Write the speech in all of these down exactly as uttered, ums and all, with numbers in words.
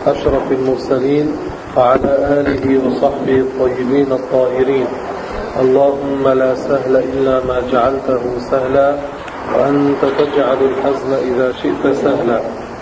أشرف المرسلين وعلى آله وصحبه الطيبين الطاهرين. اللهم لا سهل إلا ما جعلته سهلا وأنت تجعل الحزن إذا شئت سهلا.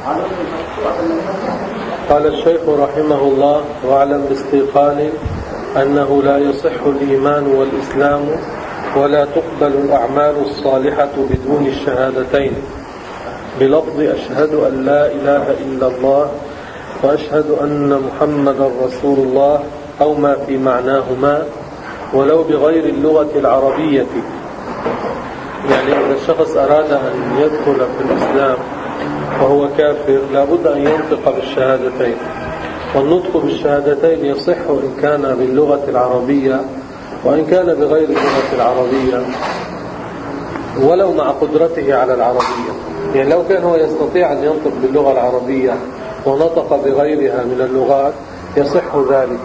قال الشيخ رحمه الله: واعلم باستيقان أنه لا يصح الإيمان والإسلام ولا تقبل الأعمال الصالحة بدون الشهادتين بلفظ أشهد أن لا إله إلا الله وأشهد أن محمدا رسول الله أو ما في معناهما ولو بغير اللغة العربية. يعني إذا الشخص أراد أن يدخل في الإسلام وهو كافر لابد أن ينطق بالشهادتين، والنطق بالشهادتين يصح إن كان باللغة العربية وإن كان بغير اللغة العربية ولو مع قدرته على العربية. يعني لو كان هو يستطيع أن ينطق باللغة العربية ونطق بغيرها من اللغات يصح ذلك.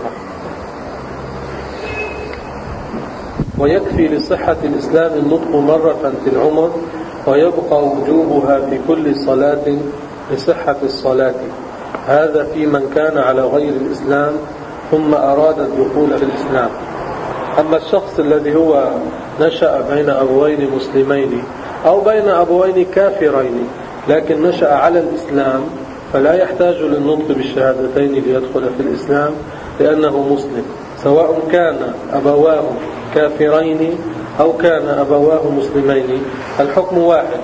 ويكفي لصحة الإسلام النطق مرة في العمر ويبقى وجوبها في كل صلاة لصحة الصلاة. هذا في من كان على غير الإسلام ثم أراد الدخول في الإسلام. أما الشخص الذي هو نشأ بين أبوين مسلمين أو بين أبوين كافرين لكن نشأ على الإسلام فلا يحتاج للنطق بالشهادتين ليدخل في الإسلام لأنه مسلم، سواء كان أبواه كافرين أو كان أبواه مسلمين الحكم واحد،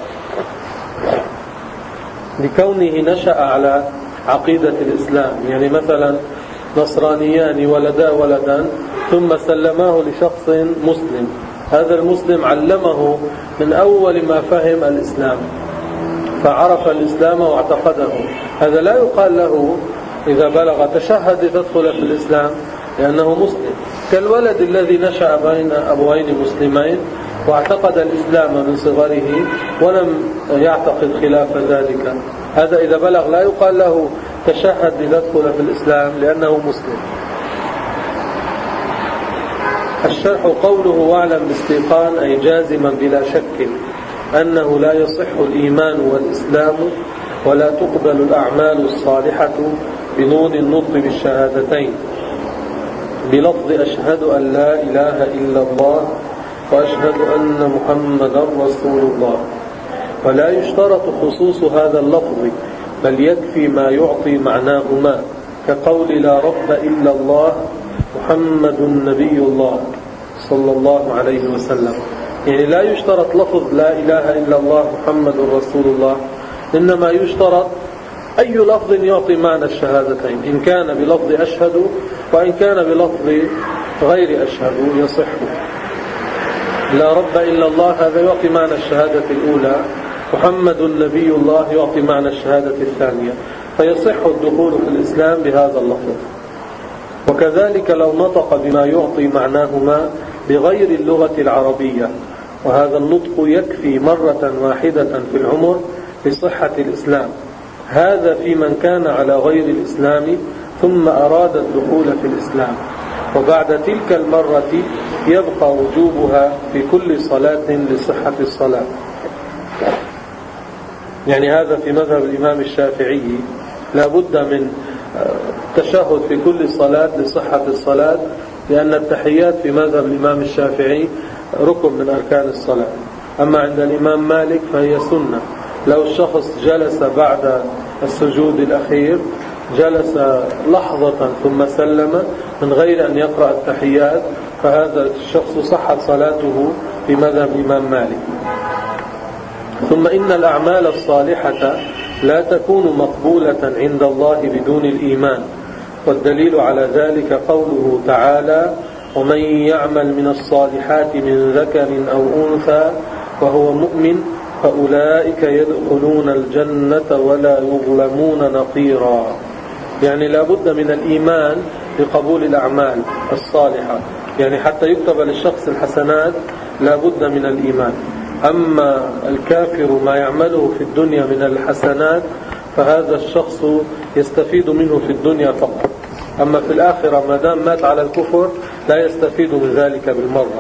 لكونه نشأ على عقيدة الإسلام. يعني مثلا نصرانيان ولدا ولدا ثم سلماه لشخص مسلم، هذا المسلم علمه من أول ما فهم الإسلام فعرف الإسلام واعتقده، هذا لا يقال له إذا بلغ تشهد تدخل في الإسلام لأنه مسلم. كالولد الذي نشأ بين أبوين مسلمين واعتقد الإسلام من صغره ولم يعتقد خلاف ذلك، هذا إذا بلغ لا يقال له تشهد لتدخل في الإسلام لأنه مسلم. الشرح قوله: واعلم باستيقان أي جازما بلا شك أنه لا يصح الإيمان والإسلام ولا تقبل الأعمال الصالحة بنون النطق بالشهادتين بلفظ أشهد أن لا إله إلا الله وأشهد أن محمدا رسول الله. ولا يشترط خصوص هذا اللفظ بل يكفي ما يعطي معناهما كقول لا رب إلا الله محمد نبي الله صلى الله عليه وسلم. يعني لا يشترط لفظ لا إله إلا الله محمد رسول الله، إنما يشترط أي لفظ يعطي معنى الشهادتين، إن كان بلفظ أشهد وإن كان بلفظ غير أشهد يصح. لا رب إلا الله هذا يعطي معنى الشهادة الأولى، محمد نبي الله يعطي معنى الشهادة الثانية، فيصح الدخول في الإسلام بهذا اللفظ. وكذلك لو نطق بما يعطي معناهما بغير اللغة العربية، وهذا النطق يكفي مرة واحدة في العمر لصحة الإسلام. هذا في من كان على غير الإسلام ثم أراد الدخول في الإسلام، وبعد تلك المرة يبقى وجوبها في كل صلاة لصحة الصلاة. يعني هذا في مذهب الإمام الشافعي لا بد من التشهد في كل صلاة لصحة الصلاة، لأن التحيات في مذهب الإمام الشافعي ركن من أركان الصلاة. أما عند الإمام مالك فهي سنة. لو الشخص جلس بعد السجود الأخير جلس لحظة ثم سلم من غير أن يقرأ التحيات فهذا الشخص صحت صلاته في مذهب الإمام مالك. ثم إن الأعمال الصالحة لا تكون مقبولة عند الله بدون الإيمان، والدليل على ذلك قوله تعالى: ومن يعمل من الصالحات من ذكر أو أنثى وهو مؤمن فأولئك يدخلون الجنة ولا يظلمون نقيرا. يعني لا بد من الإيمان لقبول الأعمال الصالحة، يعني حتى يكتب للشخص الحسنات لا بد من الإيمان. أما الكافر ما يعمله في الدنيا من الحسنات فهذا الشخص يستفيد منه في الدنيا فقط، أما في الآخرة ما دام مات على الكفر لا يستفيد من ذلك بالمرة.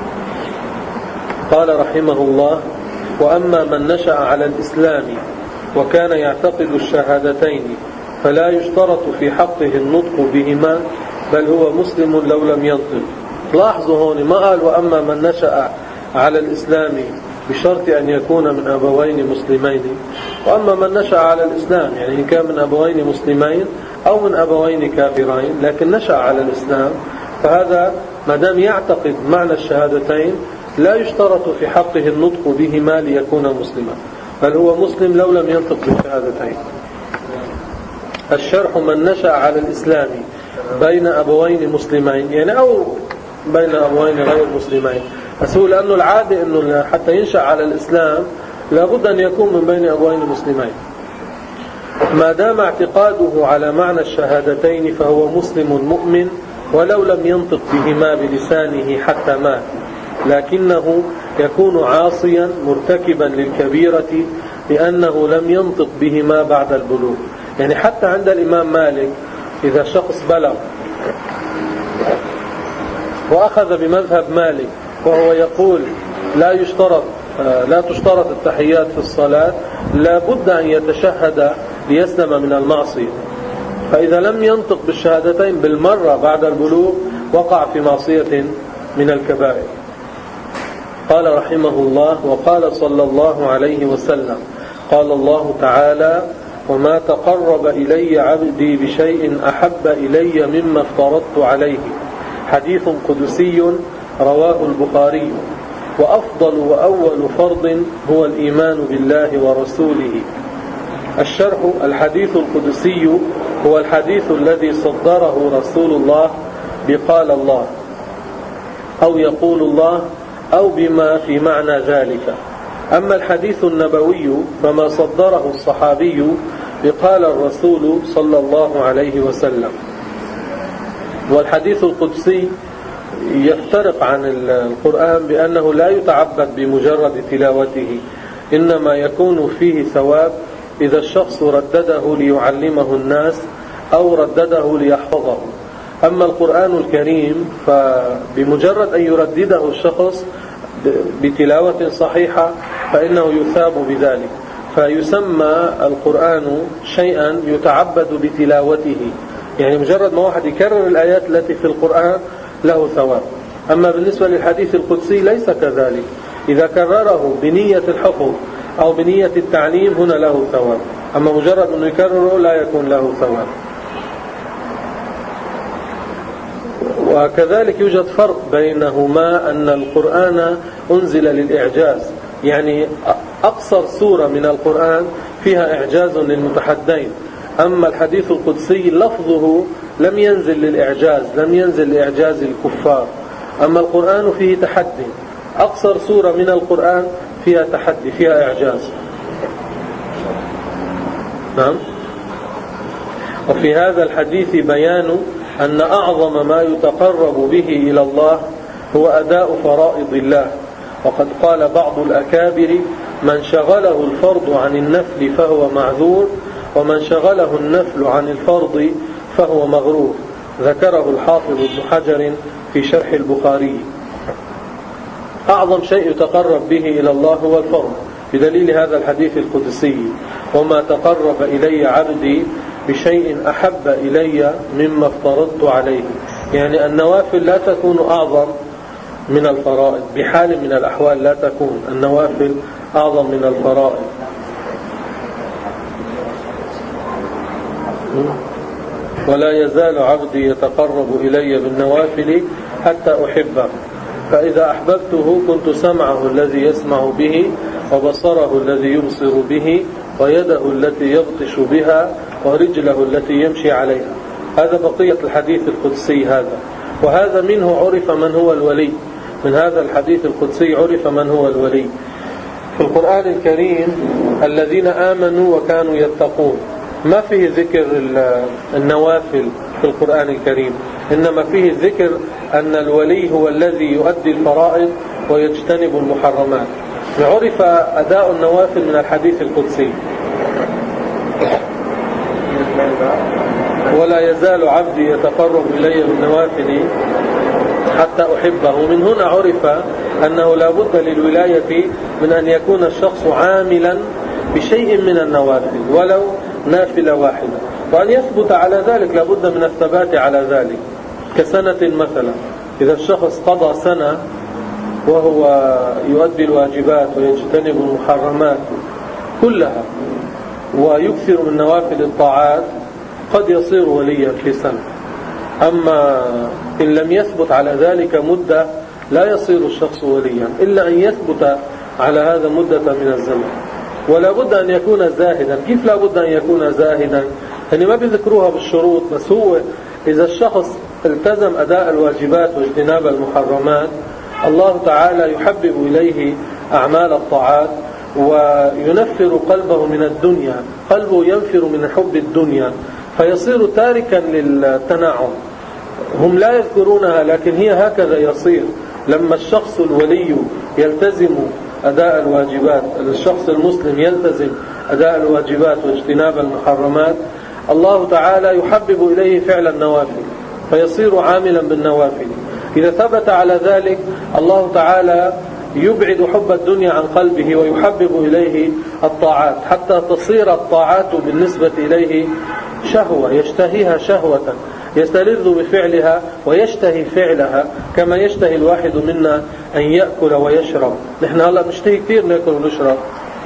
قال رحمه الله: وأما من نشأ على الإسلام وكان يعتقد الشهادتين فلا يشترط في حقه النطق بهما بل هو مسلم لو لم ينطق. لاحظوا هون ما قال وأما من نشأ على الإسلام بشرط أن يكون من أبوين مسلمين، وأما من نشأ على الإسلام يعني إن كان من أبوين مسلمين أو من أبوين كافرين لكن نشأ على الإسلام، فهذا ما دام يعتقد معنى الشهادتين لا يشترط في حقه النطق بهما ليكون مسلما، بل هو مسلم لو لم ينطق بالشهادتين. الشرح من نشأ على الإسلام بين أبوين مسلمين يعني أو بين أبوين غير مسلمين، بس هو لأنه العادة أنه حتى ينشأ على الإسلام لابد أن يكون من بين أبوين مسلمين. ما دام اعتقاده على معنى الشهادتين فهو مسلم مؤمن ولو لم ينطق بهما بلسانه حتى مات، لكنه يكون عاصيا مرتكبا للكبيرة لأنه لم ينطق بهما بعد البلوغ. يعني حتى عند الإمام مالك إذا شخص بلغ وأخذ بمذهب مالك وهو يقول لا يشترط لا تشترط التحيات في الصلاة، لا بد أن يتشهد ليسلم من المعصية، فإذا لم ينطق بالشهادتين بالمرة بعد البلوغ وقع في معصية من الكبائر. قال رحمه الله: وقال صلى الله عليه وسلم: قال الله تعالى: وما تقرب إلي عبدي بشيء أحب إلي مما افترضت عليه. حديث قدسي رواه البخاري. وأفضل وأول فرض هو الإيمان بالله ورسوله. الشرح: الحديث القدسي هو الحديث الذي صدره رسول الله بقال الله أو يقول الله أو بما في معنى ذلك. أما الحديث النبوي فما صدره الصحابي بقال الرسول صلى الله عليه وسلم. والحديث القدسي يفترق عن القرآن بأنه لا يتعبد بمجرد تلاوته، إنما يكون فيه ثواب إذا الشخص ردده ليعلمه الناس أو ردده ليحفظه. أما القرآن الكريم فبمجرد أن يردده الشخص بتلاوة صحيحة فإنه يثاب بذلك، فيسمى القرآن شيئا يتعبد بتلاوته، يعني مجرد ما واحد يكرر الآيات التي في القرآن له ثواب. أما بالنسبة للحديث القدسي ليس كذلك، إذا كرره بنية الحفظ أو بنية التعليم هنا له ثواب، أما مجرد أنه يكرره لا يكون له ثواب. وكذلك يوجد فرق بينهما أن القرآن أنزل للإعجاز، يعني أقصر سورة من القرآن فيها إعجاز للمتحدين. أما الحديث القدسي لفظه لم ينزل للإعجاز، لم ينزل لإعجاز الكفار. أما القرآن فيه تحدي، أقصر سورة من القرآن فيها تحدي، فيها إعجاز. نعم. وفي هذا الحديث بيان أن أعظم ما يتقرب به إلى الله هو أداء فرائض الله. وقد قال بعض الأكابر: من شغله الفرض عن النفل فهو معذور، ومن شغله النفل عن الفرض فهو مغرور. ذكره الحافظ ابن حجر في شرح البخاري. أعظم شيء يتقرب به إلى الله هو الفرض، بدليل هذا الحديث القدسي: وما تقرب إلي عبدي بشيء أحب إلي مما افترضت عليه. يعني النوافل لا تكون أعظم من الفرائض، بحال من الأحوال لا تكون النوافل أعظم من الفرائض. ولا يزال عبدي يتقرب إلي بالنوافل حتى أحبه، فإذا أحببته كنت سمعه الذي يسمع به، وبصره الذي يبصر به، ويده التي يبطش بها، ورجله التي يمشي عليها. هذا بقية الحديث القدسي هذا. وهذا منه عرف من هو الولي، من هذا الحديث القدسي عرف من هو الولي. في القرآن الكريم الذين آمنوا وكانوا يتقون، ما فيه ذكر النوافل في القرآن الكريم، إنما فيه ذكر أن الولي هو الذي يؤدي الفرائض ويجتنب المحرمات. عرف أداء النوافل من الحديث القدسي: ولا يزال عبدي يتقرب إلي بالنوافل حتى أحبه. من هنا عرف أنه لا بد للولاية من أن يكون الشخص عاملا بشيء من النوافل ولو نافلة واحدة. وأن يثبت على ذلك لابد من الثبات على ذلك، كسنة مثلا، إذا الشخص قضى سنة وهو يؤدي الواجبات ويجتنب المحرمات كلها ويكثر من نوافل الطاعات قد يصير وليا في سنة. أما إن لم يثبت على ذلك مدة لا يصير الشخص وليا إلا أن يثبت على هذا مدة من الزمن. ولا بد أن يكون زاهدا. كيف لا بد أن يكون زاهدا؟ يعني ما بذكروها بالشروط، بس هو إذا الشخص التزم أداء الواجبات واجتناب المحرمات الله تعالى يحبب إليه أعمال الطاعات وينفر قلبه من الدنيا، قلبه ينفر من حب الدنيا فيصير تاركا للتنعم. هم لا يذكرونها لكن هي هكذا يصير. لما الشخص الولي يلتزم أداء الواجبات، الشخص المسلم يلتزم أداء الواجبات واجتناب المحرمات الله تعالى يحبب إليه فعل النوافل فيصير عاملا بالنوافل. إذا ثبت على ذلك الله تعالى يبعد حب الدنيا عن قلبه ويحبب إليه الطاعات حتى تصير الطاعات بالنسبة إليه شهوة يشتهيها شهوة، يستلذ بفعلها ويشتهي فعلها كما يشتهي الواحد منا أن يأكل ويشرب. نحن هلأ نشتهي كثير نأكل ونشرب،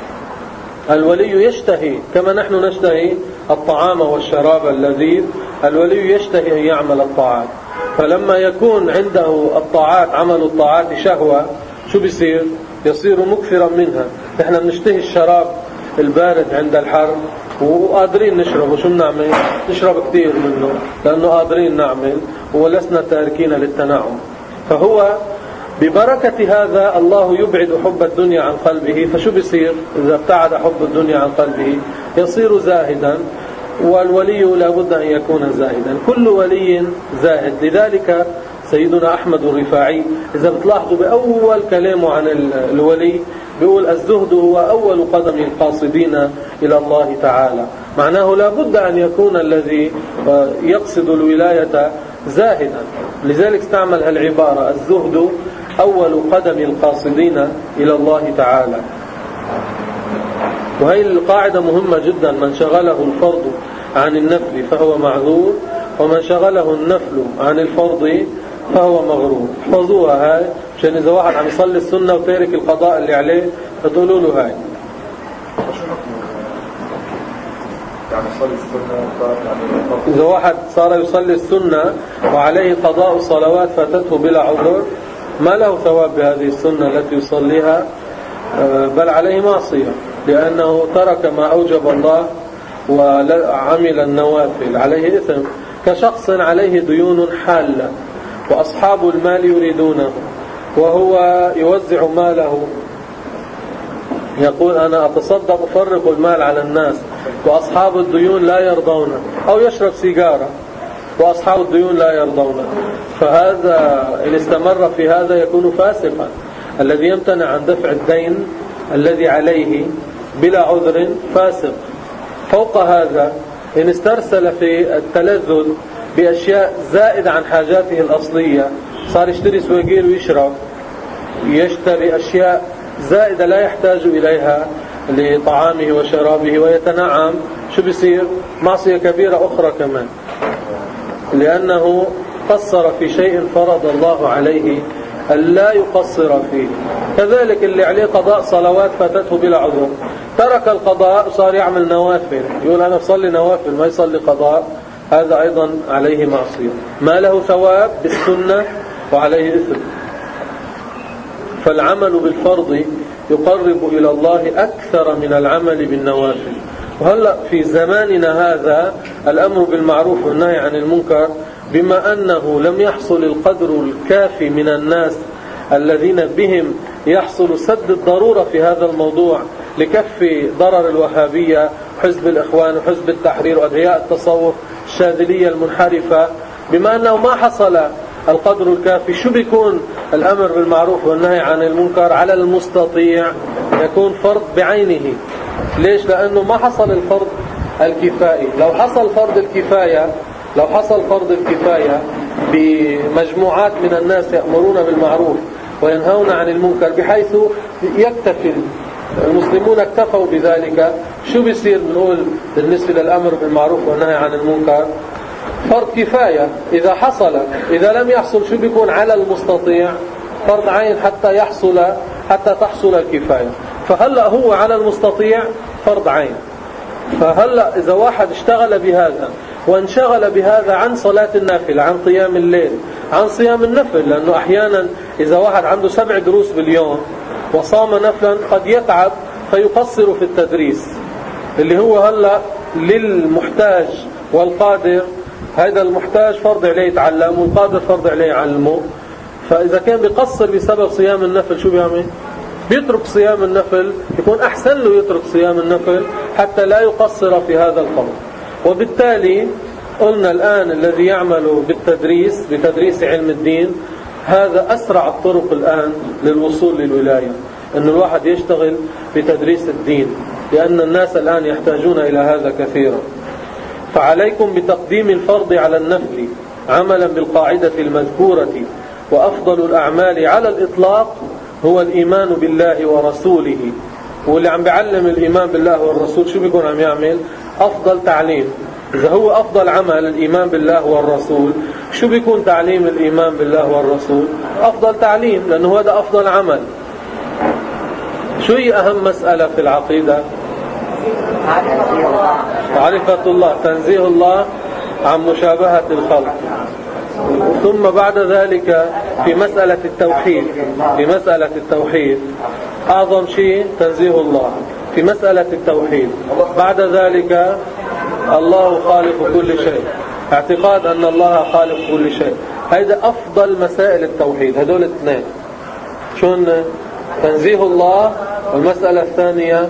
الولي يشتهي كما نحن نشتهي الطعام والشراب اللذيذ، الولي يشتهي أن يعمل الطاعات. فلما يكون عنده الطاعات عمل الطاعات شهوة شو بيصير؟ يصير مكثرا منها. نحن بنشتهي الشراب البارد عند الحر وقادرين نشرب، وشو بنعمل؟ نشرب كثير منه لأنه قادرين نعمل ولسنا تاركين للتنعم. فهو ببركة هذا الله يبعد حب الدنيا عن قلبه، فشو بيصير؟ إذا ابتعد حب الدنيا عن قلبه يصير زاهدا، والولي لا بد أن يكون زاهدا. كل ولي زاهد. لذلك سيدنا أحمد الرفاعي إذا بتلاحظوا بأول كلامه عن الولي بيقول الزهد هو أول قدم القاصدين إلى الله تعالى. معناه لا بد أن يكون الذي يقصد الولاية زاهدا. لذلك استعمل هالعبارة الزهد أول قدم القاصدين إلى الله تعالى. وهي القاعدة مهمة جدا. من شغله الفرض عن النفل فهو معذور، ومن شغله النفل عن الفرض فهو مغرور. احفظوها هاي عشان إذا واحد عم يصلي السنة وتارك القضاء اللي عليه فتقولوا له هاي. إذا واحد صار يصلي السنة وعليه قضاء صلوات فاتته بلا عذر ما له ثواب بهذه السنة التي يصليها، بل عليه معصية لأنه ترك ما أوجب الله وعمل النوافل، عليه إثم. كشخص عليه ديون حالة وأصحاب المال يريدونه وهو يوزع ماله يقول أنا أتصدق أفرق المال على الناس وأصحاب الديون لا يرضون، أو يشرب سيجارة وأصحاب الديون لا يرضون، فهذا إن استمر في هذا يكون فاسقا. الذي يمتنع عن دفع الدين الذي عليه بلا عذر فاسق. فوق هذا إن استرسل في التلذذ بأشياء زائدة عن حاجاته الأصلية، صار يشتري سواقيل ويشرب، يشتري أشياء زائدة لا يحتاج إليها لطعامه وشرابه ويتنعم، شو بيصير؟ معصية كبيرة أخرى كمان، لأنه قصر في شيء فرض الله عليه ألا يقصر فيه. كذلك اللي عليه قضاء صلوات فاتته بلا عذر ترك القضاء وصار يعمل نوافل، يقول أنا أصلي نوافل ما يصلي قضاء، هذا أيضا عليه معصية، ما له ثواب بالسنة وعليه إثم. فالعمل بالفرض يقرب إلى الله أكثر من العمل بالنوافل. وهلأ في زماننا هذا الأمر بالمعروف والنهي عن المنكر بما أنه لم يحصل القدر الكافي من الناس الذين بهم يحصل سد الضرورة في هذا الموضوع لكف ضرر الوهابية وحزب الإخوان وحزب التحرير وأدعياء التصوف الشاذلية المنحرفة، بما أنه ما حصل القدر الكافي، شو بيكون الأمر بالمعروف والنهي عن المنكر على المستطيع؟ يكون فرض بعينه. ليش؟ لأنه ما حصل الفرض الكفائي. لو حصل فرض الكفاية لو حصل فرض الكفاية بمجموعات من الناس يأمرون بالمعروف وينهون عن المنكر بحيث يكتفي المسلمون اكتفوا بذلك، شو بيصير بنقول بالنسبة للأمر بالمعروف والنهي عن المنكر؟ فرض كفاية. إذا حصل، إذا لم يحصل شو بيكون على المستطيع؟ فرض عين حتى يحصل، حتى تحصل الكفاية. فهلأ هو على المستطيع فرض عين. فهلأ إذا واحد اشتغل بهذا وانشغل بهذا عن صلاة النافلة، عن قيام الليل، عن صيام النفل، لأنه أحيانا إذا واحد عنده سبع دروس باليوم وصام نفلا قد يتعب فيقصر في التدريس، اللي هو هلأ للمحتاج والقادر. هذا المحتاج فرض عليه يتعلم، والقادر فرض عليه يعلمه. فإذا كان بيقصر بسبب صيام النفل شو بيعمل؟ بيترك صيام النفل. يكون أحسن له يترك صيام النفل حتى لا يقصر في هذا الفرض. وبالتالي قلنا الآن الذي يعمل بالتدريس، بتدريس علم الدين، هذا أسرع الطرق الآن للوصول للولاية، أن الواحد يشتغل بتدريس الدين، لأن الناس الآن يحتاجون إلى هذا كثيرا. فعليكم بتقديم الفرض على النفل عملا بالقاعدة المذكورة، وأفضل الأعمال على الإطلاق هو الإيمان بالله ورسوله. واللي عم بيعلم الإيمان بالله والرسول شو بيكون عم يعمل؟ أفضل تعليم. إذا هو أفضل عمل الإيمان بالله والرسول، شو بيكون تعليم الإيمان بالله والرسول؟ أفضل تعليم، لأنه هذا أفضل عمل. شو هي أهم مسألة في العقيدة؟ معرفة الله، تنزيه الله عن مشابهة الخلق. ثم بعد ذلك في مسألة التوحيد، في مسألة التوحيد أعظم شيء تنزيه الله في مسألة التوحيد. بعد ذلك الله خالق كل شيء، اعتقاد أن الله خالق كل شيء. هذا أفضل مسائل التوحيد، هذول الاثنين. شون؟ تنزيه الله، والمسألة الثانية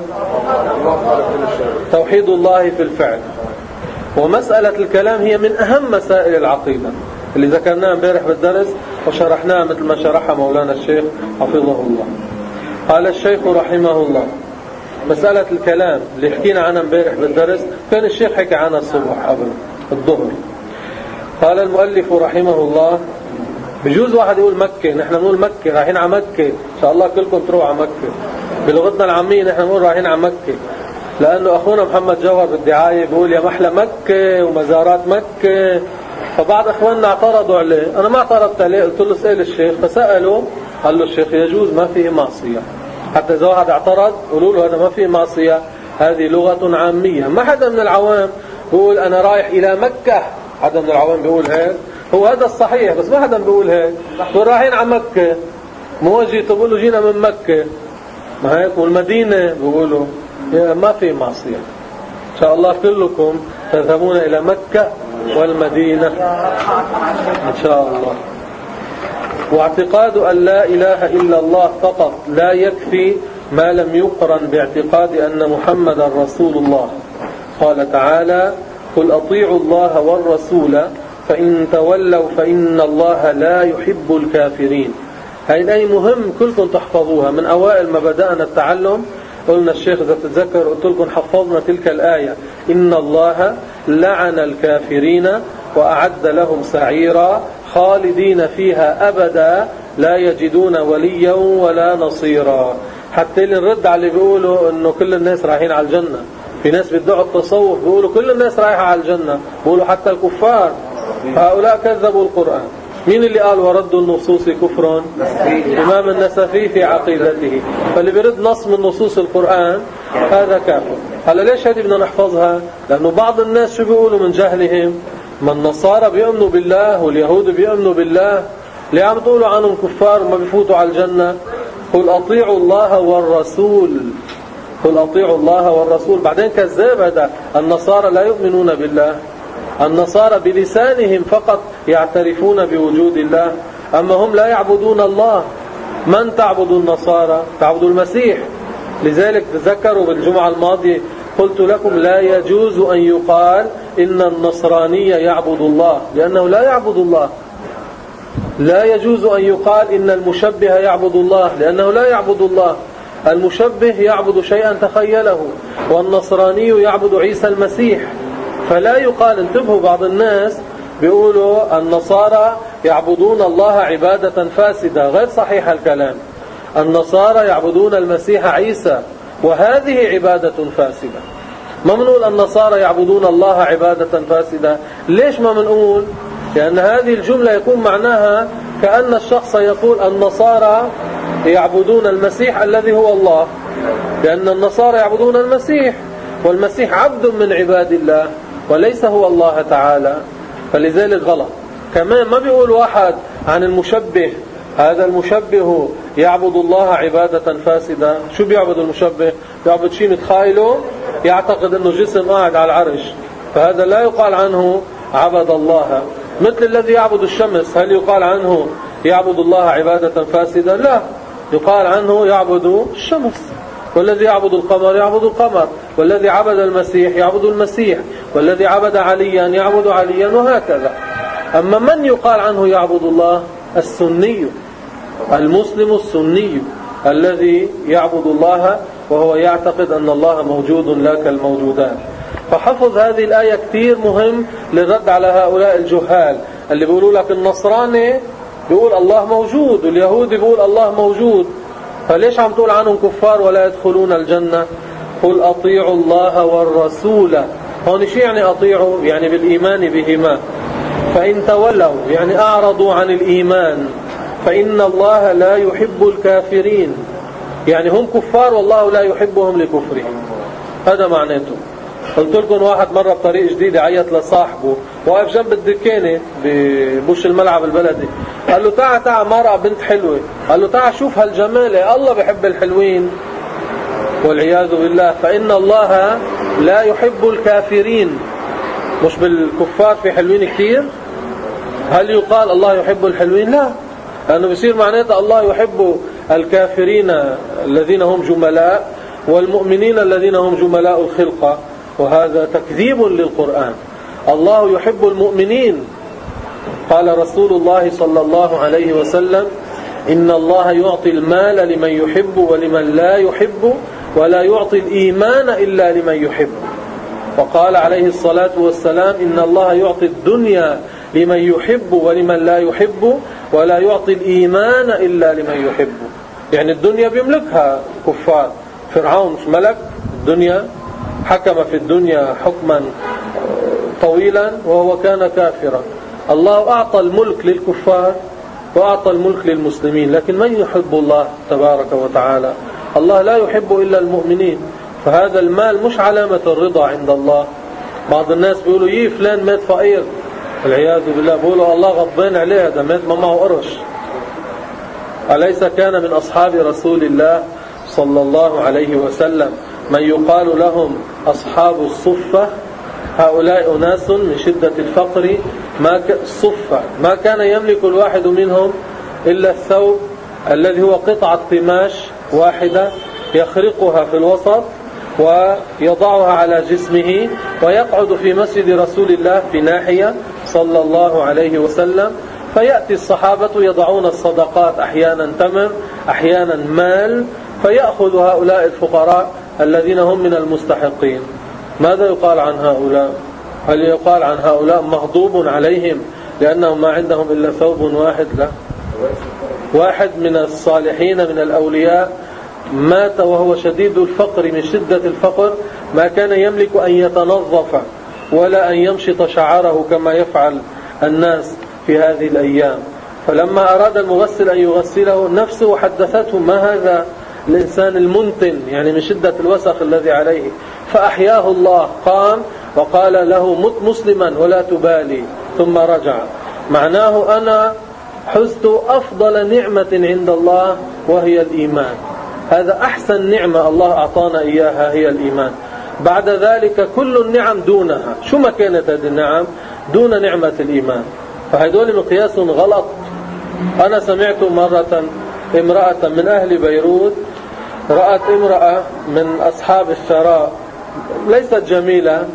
توحيد الله في الفعل. ومسألة الكلام هي من أهم مسائل العقيدة اللي ذكرناها امبارح بالدرس وشرحناها مثل ما شرحها مولانا الشيخ حفظه الله. قال الشيخ رحمه الله: مسألة الكلام اللي حكينا عنها امبارح بالدرس كان الشيخ حكى عنها الصبح قبل الظهر. قال المؤلف رحمه الله: بجوز واحد يقول مكة، نحن نقول مكة، رايحين على مكة، إن شاء الله كلكم تروحوا على مكة. بلغتنا العامية نحن نقول رايحين على مكة، لأنه أخونا محمد جوهر بالدعاية بيقول يا محلى مكة ومزارات مكة. فبعض إخواننا اعترضوا عليه، أنا ما اعترضت عليه، قلت له اسأل الشيخ. فسأله قال له الشيخ يجوز، ما فيه معصية. حتى إذا واحد اعترض قولوا له هذا ما فيه معصية، هذه لغة عامية. ما حدا من العوام بيقول أنا رايح إلى مكة، حدا من العوام بيقول هيك. هو هذا الصحيح، بس ما حدا بيقول هيك. بيقول رايحين على مكة، موجه تقول له جينا من مكة، ما هيك. والمدينة بيقولوا ما في معصية. إن شاء الله كلكم تذهبون إلى مكة والمدينة إن شاء الله. واعتقاد أن لا إله إلا الله فقط لا يكفي ما لم يقرن باعتقاد أن محمد رسول الله. قال تعالى: قل أطيعوا الله والرسول فإن تولوا فإن الله لا يحب الكافرين. هذه الآية مهم كلكم تحفظوها. من أوائل ما بدأنا التعلم قلنا الشيخ إذا تتذكر قلت لكم حفظنا تلك الآية: إن الله لعن الكافرين وأعد لهم سعيرا خالدين فيها أبدا لا يجدون وليا ولا نصيرا. حتى اللي نرد على اللي بيقولوا إنه كل الناس رايحين على الجنة. في ناس بيدعوا التصوف بيقولوا كل الناس رايحة على الجنة، بيقولوا حتى الكفار. هؤلاء كذبوا القرآن. مين اللي قال ورد النصوص كفر؟ إمام النسفي في عقيدته. فاللي بيرد نص من نصوص القرآن هذا كافر. هلا ليش هذه بدنا نحفظها؟ لأنه بعض الناس شو بيقولوا من جهلهم؟ ما النصارى بيؤمنوا بالله واليهود بيؤمنوا بالله، ليه عم تقولوا عنهم كفار وما بيفوتوا على الجنة؟ قل أطيعوا الله والرسول، قل أطيعوا الله والرسول. بعدين كذاب هذا، النصارى لا يؤمنون بالله. النصارى بلسانهم فقط يعترفون بوجود الله، أما هم لا يعبدون الله. من تعبد النصارى؟ تعبد المسيح. لذلك تذكروا بالجمعة الماضية قلت لكم لا يجوز أن يقال إن النصراني يعبد الله، لأنه لا يعبد الله. لا يجوز أن يقال إن المشبه يعبد الله، لأنه لا يعبد الله. المشبه يعبد شيئا تخيله، والنصراني يعبد عيسى المسيح. فلا يقال، انتبهوا، بعض الناس بيقولوا النصارى يعبدون الله عبادة فاسدة، غير صحيح الكلام. النصارى يعبدون المسيح عيسى، وهذه عبادة فاسدة. ما منقول النصارى يعبدون الله عبادة فاسدة. ليش ما منقول؟ لأن هذه الجملة يكون معناها كأن الشخص يقول النصارى يعبدون المسيح الذي هو الله، لأن النصارى يعبدون المسيح، والمسيح عبد من عباد الله وليس هو الله تعالى، فلذلك غلط. كمان ما بيقول واحد عن المشبه هذا المشبه يعبد الله عبادة فاسدة. شو بيعبد المشبه؟ يعبد شيء متخيله، يعتقد انه جسم قاعد على العرش، فهذا لا يقال عنه عبد الله. مثل الذي يعبد الشمس، هل يقال عنه يعبد الله عبادة فاسدة؟ لا، يقال عنه يعبد الشمس. والذي يعبد القمر يعبد القمر، والذي عبد المسيح يعبد المسيح، والذي عبد عليا يعبد عليا، وهكذا. أما من يقال عنه يعبد الله؟ السني، المسلم السني الذي يعبد الله وهو يعتقد أن الله موجود لا كالموجودات. فحفظ هذه الآية كثير مهم للرد على هؤلاء الجهال اللي بيقولوا لك النصراني بيقول الله موجود واليهودي بيقول الله موجود، فليش عم تقول عنهم كفار ولا يدخلون الجنة؟ قل أطيعوا الله والرسول. هون شو يعني أطيعوا؟ يعني بالإيمان بهما. فإن تولوا يعني أعرضوا عن الإيمان فإن الله لا يحب الكافرين، يعني هم كفار والله لا يحبهم لكفرهم. هذا معناته. قلت لكم واحد مرة بطريق جديد عيط لصاحبه واقف جنب الدكانة ببوش الملعب البلدي، قال له تعا تعا مرأة بنت حلوة، قال له تعا شوف هالجمالة، الله بيحب الحلوين والعياذ بالله. فإن الله لا يحب الكافرين، مش بالكفار في حلوين كثير. هل يقال الله يحب الحلوين؟ لا، لأنه بيصير معناته الله يحب الكافرين الذين هم جملاء والمؤمنين الذين هم جملاء الخلقة، وهذا تكذيب للقرآن. الله يحب المؤمنين. قال رسول الله صلى الله عليه وسلم إن الله يعطي المال لمن يحب ولمن لا يحب ولا يعطي الإيمان إلا لمن يحب. وقال عليه الصلاة والسلام إن الله يعطي الدنيا لمن يحب ولمن لا يحب ولا يعطي الإيمان إلا لمن يحب. يعني الدنيا بيملكها كفار. فرعون مش ملك الدنيا، حكم في الدنيا حكما طويلا وهو كان كافرا. الله أعطى الملك للكفار وأعطى الملك للمسلمين، لكن من يحب الله تبارك وتعالى؟ الله لا يحب إلا المؤمنين. فهذا المال مش علامة الرضا عند الله. بعض الناس بيقولوا يي فلان مات فقير، والعياذ بالله، بيقولوا الله غضبان عليه، هذا مات ما معه قرش. أليس كان من أصحاب رسول الله صلى الله عليه وسلم من يقال لهم أصحاب الصفة؟ هؤلاء أناس من شدة الفقر ما ك... الصفة ما كان يملك الواحد منهم إلا الثوب الذي هو قطعة قماش واحدة يخرقها في الوسط ويضعها على جسمه ويقعد في مسجد رسول الله في ناحية صلى الله عليه وسلم. فيأتي الصحابة يضعون الصدقات، أحيانا تمر أحيانا مال، فيأخذ هؤلاء الفقراء الذين هم من المستحقين. ماذا يقال عن هؤلاء؟ هل يقال عن هؤلاء مغضوب عليهم لأنهم ما عندهم إلا ثوب واحد؟ لا. واحد من الصالحين من الأولياء مات وهو شديد الفقر، من شدة الفقر ما كان يملك أن يتنظف ولا أن يمشط شعره كما يفعل الناس في هذه الأيام. فلما أراد المغسل أن يغسله نفسه حدثته ما هذا الإنسان المنتن، يعني من شدة الوسخ الذي عليه، فأحياه الله، قام وقال له مت مسلما ولا تبالي، ثم رجع. معناه أنا حزت أفضل نعمة عند الله وهي الإيمان. هذا أحسن نعمة الله أعطانا إياها، هي الإيمان. بعد ذلك كل النعم دونها. شو ما كانت هذه النعم دون نعمة الإيمان. فهذول مقياس غلط. أنا سمعت مرة امرأة من أهل بيروت رأت امرأة من أصحاب الثراء ليست جميلة،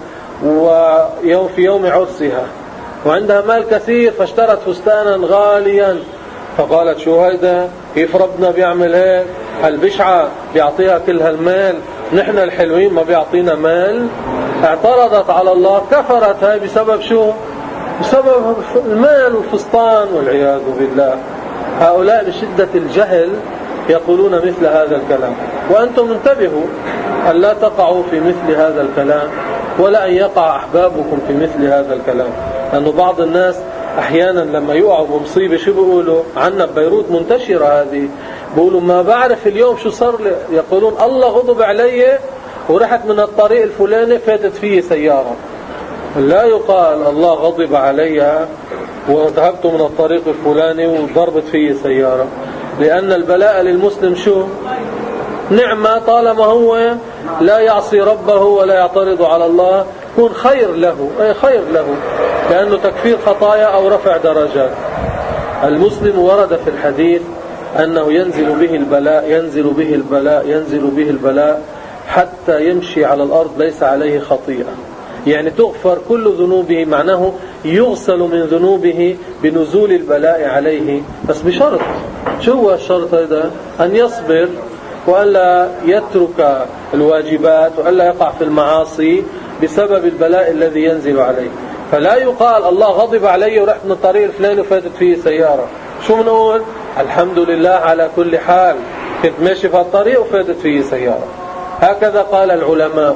ويوم في يوم عرسها وعندها مال كثير، فاشترت فستانا غاليا، فقالت شو هيدا؟ كيف ربنا بيعمل هيك؟ هالبشعة بيعطيها كل هالمال، نحن الحلوين ما بيعطينا مال؟ اعترضت على الله، كفرت. هاي بسبب شو؟ بسبب المال والفستان والعياذ بالله. هؤلاء بشدة الجهل يقولون مثل هذا الكلام. وأنتم انتبهوا أن لا تقعوا في مثل هذا الكلام، ولا أن يقع أحبابكم في مثل هذا الكلام. لأنه بعض الناس أحيانا لما يقعوا بمصيبة شو بيقولوا عنا ببيروت منتشرة هذه، بيقولوا ما بعرف اليوم شو صار لي، يقولون الله غضب علي ورحت من الطريق الفلاني فاتت فيه سيارة. لا يقال الله غضب علي وذهبت من الطريق الفلاني وضربت فيه سيارة، لأن البلاء للمسلم شو؟ نعمة، طالما هو لا يعصي ربه ولا يعترض على الله يكون خير له، أي خير له، لأنه تكفير خطايا أو رفع درجات. المسلم ورد في الحديث أنه ينزل به البلاء ينزل به البلاء ينزل به البلاء حتى يمشي على الأرض ليس عليه خطيئة، يعني تغفر كل ذنوبه، معناه يغسل من ذنوبه بنزول البلاء عليه، بس بشرط. شو هو الشرط هذا؟ أن يصبر وألا يترك الواجبات وألا يقع في المعاصي بسبب البلاء الذي ينزل عليه. فلا يقال الله غضب علي ورحت من الطريق الفلاني وفاتت فيه سيارة. شو منقول؟ الحمد لله على كل حال، كنت ماشي في الطريق وفاتت فيه سيارة. هكذا قال العلماء.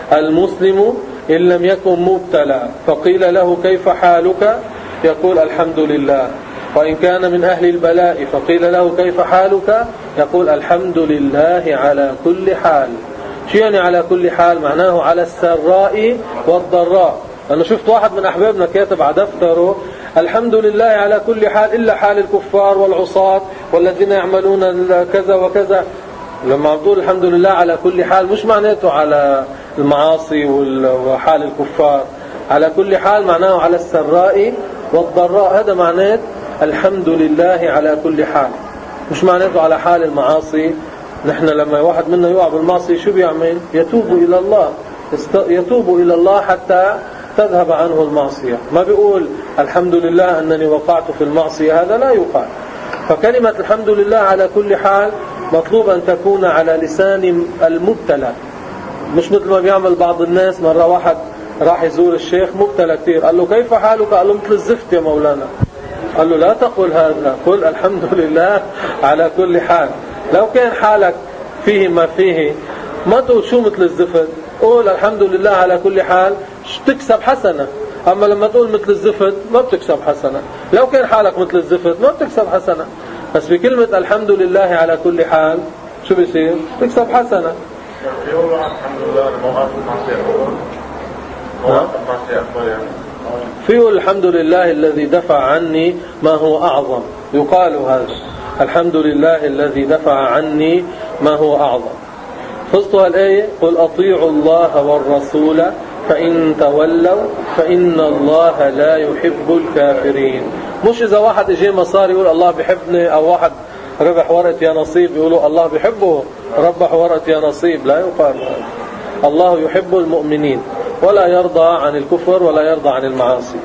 المسلم إن لم يكن مبتلى فقيل له كيف حالك يقول الحمد لله، وإن كان من أهل البلاء فقيل له كيف حالك يقول الحمد لله على كل حال. شو يعني على كل حال؟ معناه على السراء والضراء. أنا شفت واحد من أحبابنا كاتب على دفتره الحمد لله على كل حال إلا حال الكفار والعصاة والذين يعملون كذا وكذا. لما أقول الحمد لله على كل حال مش معناته على المعاصي وحال الكفار، على كل حال معناه على السراء والضراء. هذا معناه الحمد لله على كل حال، مش معناته على حال المعاصي. نحن لما واحد منا يقع بالمعصية شو بيعمل؟ يتوب إلى الله، يتوب إلى الله حتى تذهب عنه المعصية. ما بيقول الحمد لله أنني وقعت في المعصية، هذا لا يقال. فكلمة الحمد لله على كل حال مطلوب أن تكون على لسان المبتلى، مش مثل ما بيعمل بعض الناس. مرة واحد راح يزور الشيخ مبتلى كثير، قال له كيف حالك؟ قال له مثل الزفت يا مولانا. قال له لا تقل هذا، قل الحمد لله على كل حال. لو كان حالك فيه ما فيه ما تقول شو مثل الزفت، قول الحمد لله على كل حال تكسب حسنة. أما لما تقول مثل الزفت ما بتكسب حسنة. لو كان حالك مثل الزفت ما بتكسب حسنة، بس بكلمة الحمد لله على كل حال شو بيصير؟ تكسب حسنة. الحمد لله مواقف المعصية فيه الحمد لله الذي دفع عني ما هو أعظم، يقال هذا الحمد لله الذي دفع عني ما هو أعظم. فصلها الآية قل أطيعوا الله والرسول فإن تولوا فإن الله لا يحب الكافرين. مش إذا واحد اجي مصاري يقول الله بيحبني، أو واحد ربح ورقة يا نصيب يقولوا الله بيحبه ربح ورقة يا نصيب. لا يقال هذا. الله يحب المؤمنين ولا يرضى عن الكفر ولا يرضى عن المعاصي.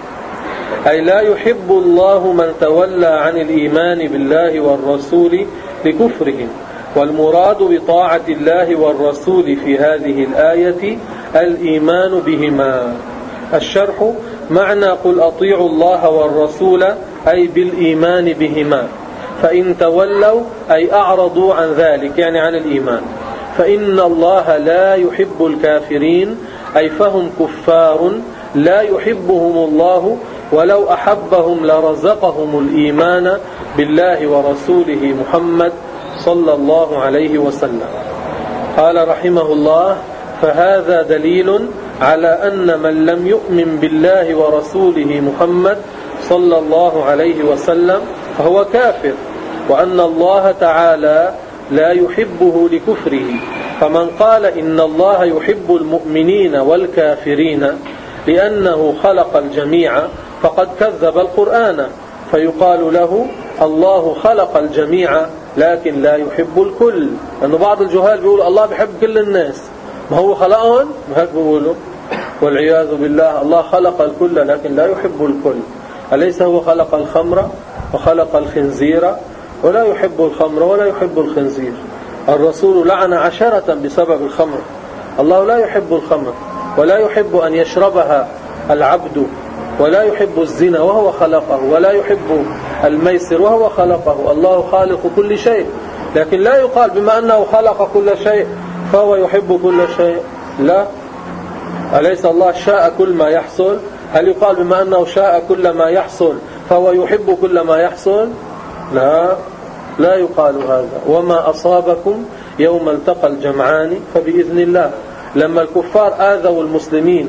أي لا يحب الله من تولى عن الإيمان بالله والرسول لكفرهم. والمراد بطاعة الله والرسول في هذه الآية الإيمان بهما. الشرح معنى قل أطيعوا الله والرسول أي بالإيمان بهما، فإن تولوا أي أعرضوا عن ذلك يعني عن الإيمان، فإن الله لا يحب الكافرين أي فهم كفار لا يحبهم الله، ولو أحبهم لرزقهم الإيمان بالله ورسوله محمد صلى الله عليه وسلم. قال رحمه الله فهذا دليل على أن من لم يؤمن بالله ورسوله محمد صلى الله عليه وسلم فهو كافر، وأن الله تعالى لا يحبه لكفره. فمن قال إن الله يحب المؤمنين والكافرين لأنه خلق الجميع فقد كذب القرآن، فيقال له الله خلق الجميع لكن لا يحب الكل. لأنه بعض الجهال بيقول الله بيحب كل الناس، ما هو خلقهم هيك بيقولوا والعياذ بالله. الله خلق الكل لكن لا يحب الكل. أليس هو خلق الخمر وخلق الخنزير ولا يحب الخمر ولا يحب الخنزير؟ الرسول لعن عشرة بسبب الخمر. الله لا يحب الخمر ولا يحب أن يشربها العبد، ولا يحب الزنا وهو خلقه، ولا يحب الميسر وهو خلقه. الله خالق كل شيء، لكن لا يقال بما أنه خلق كل شيء فهو يحب كل شيء. لا، أليس الله شاء كل ما يحصل؟ هل يقال بما أنه شاء كل ما يحصل فهو يحب كل ما يحصل؟ لا، لا يقال هذا. وما أصابكم يوم التقى الجمعان فبإذن الله. لما الكفار آذوا المسلمين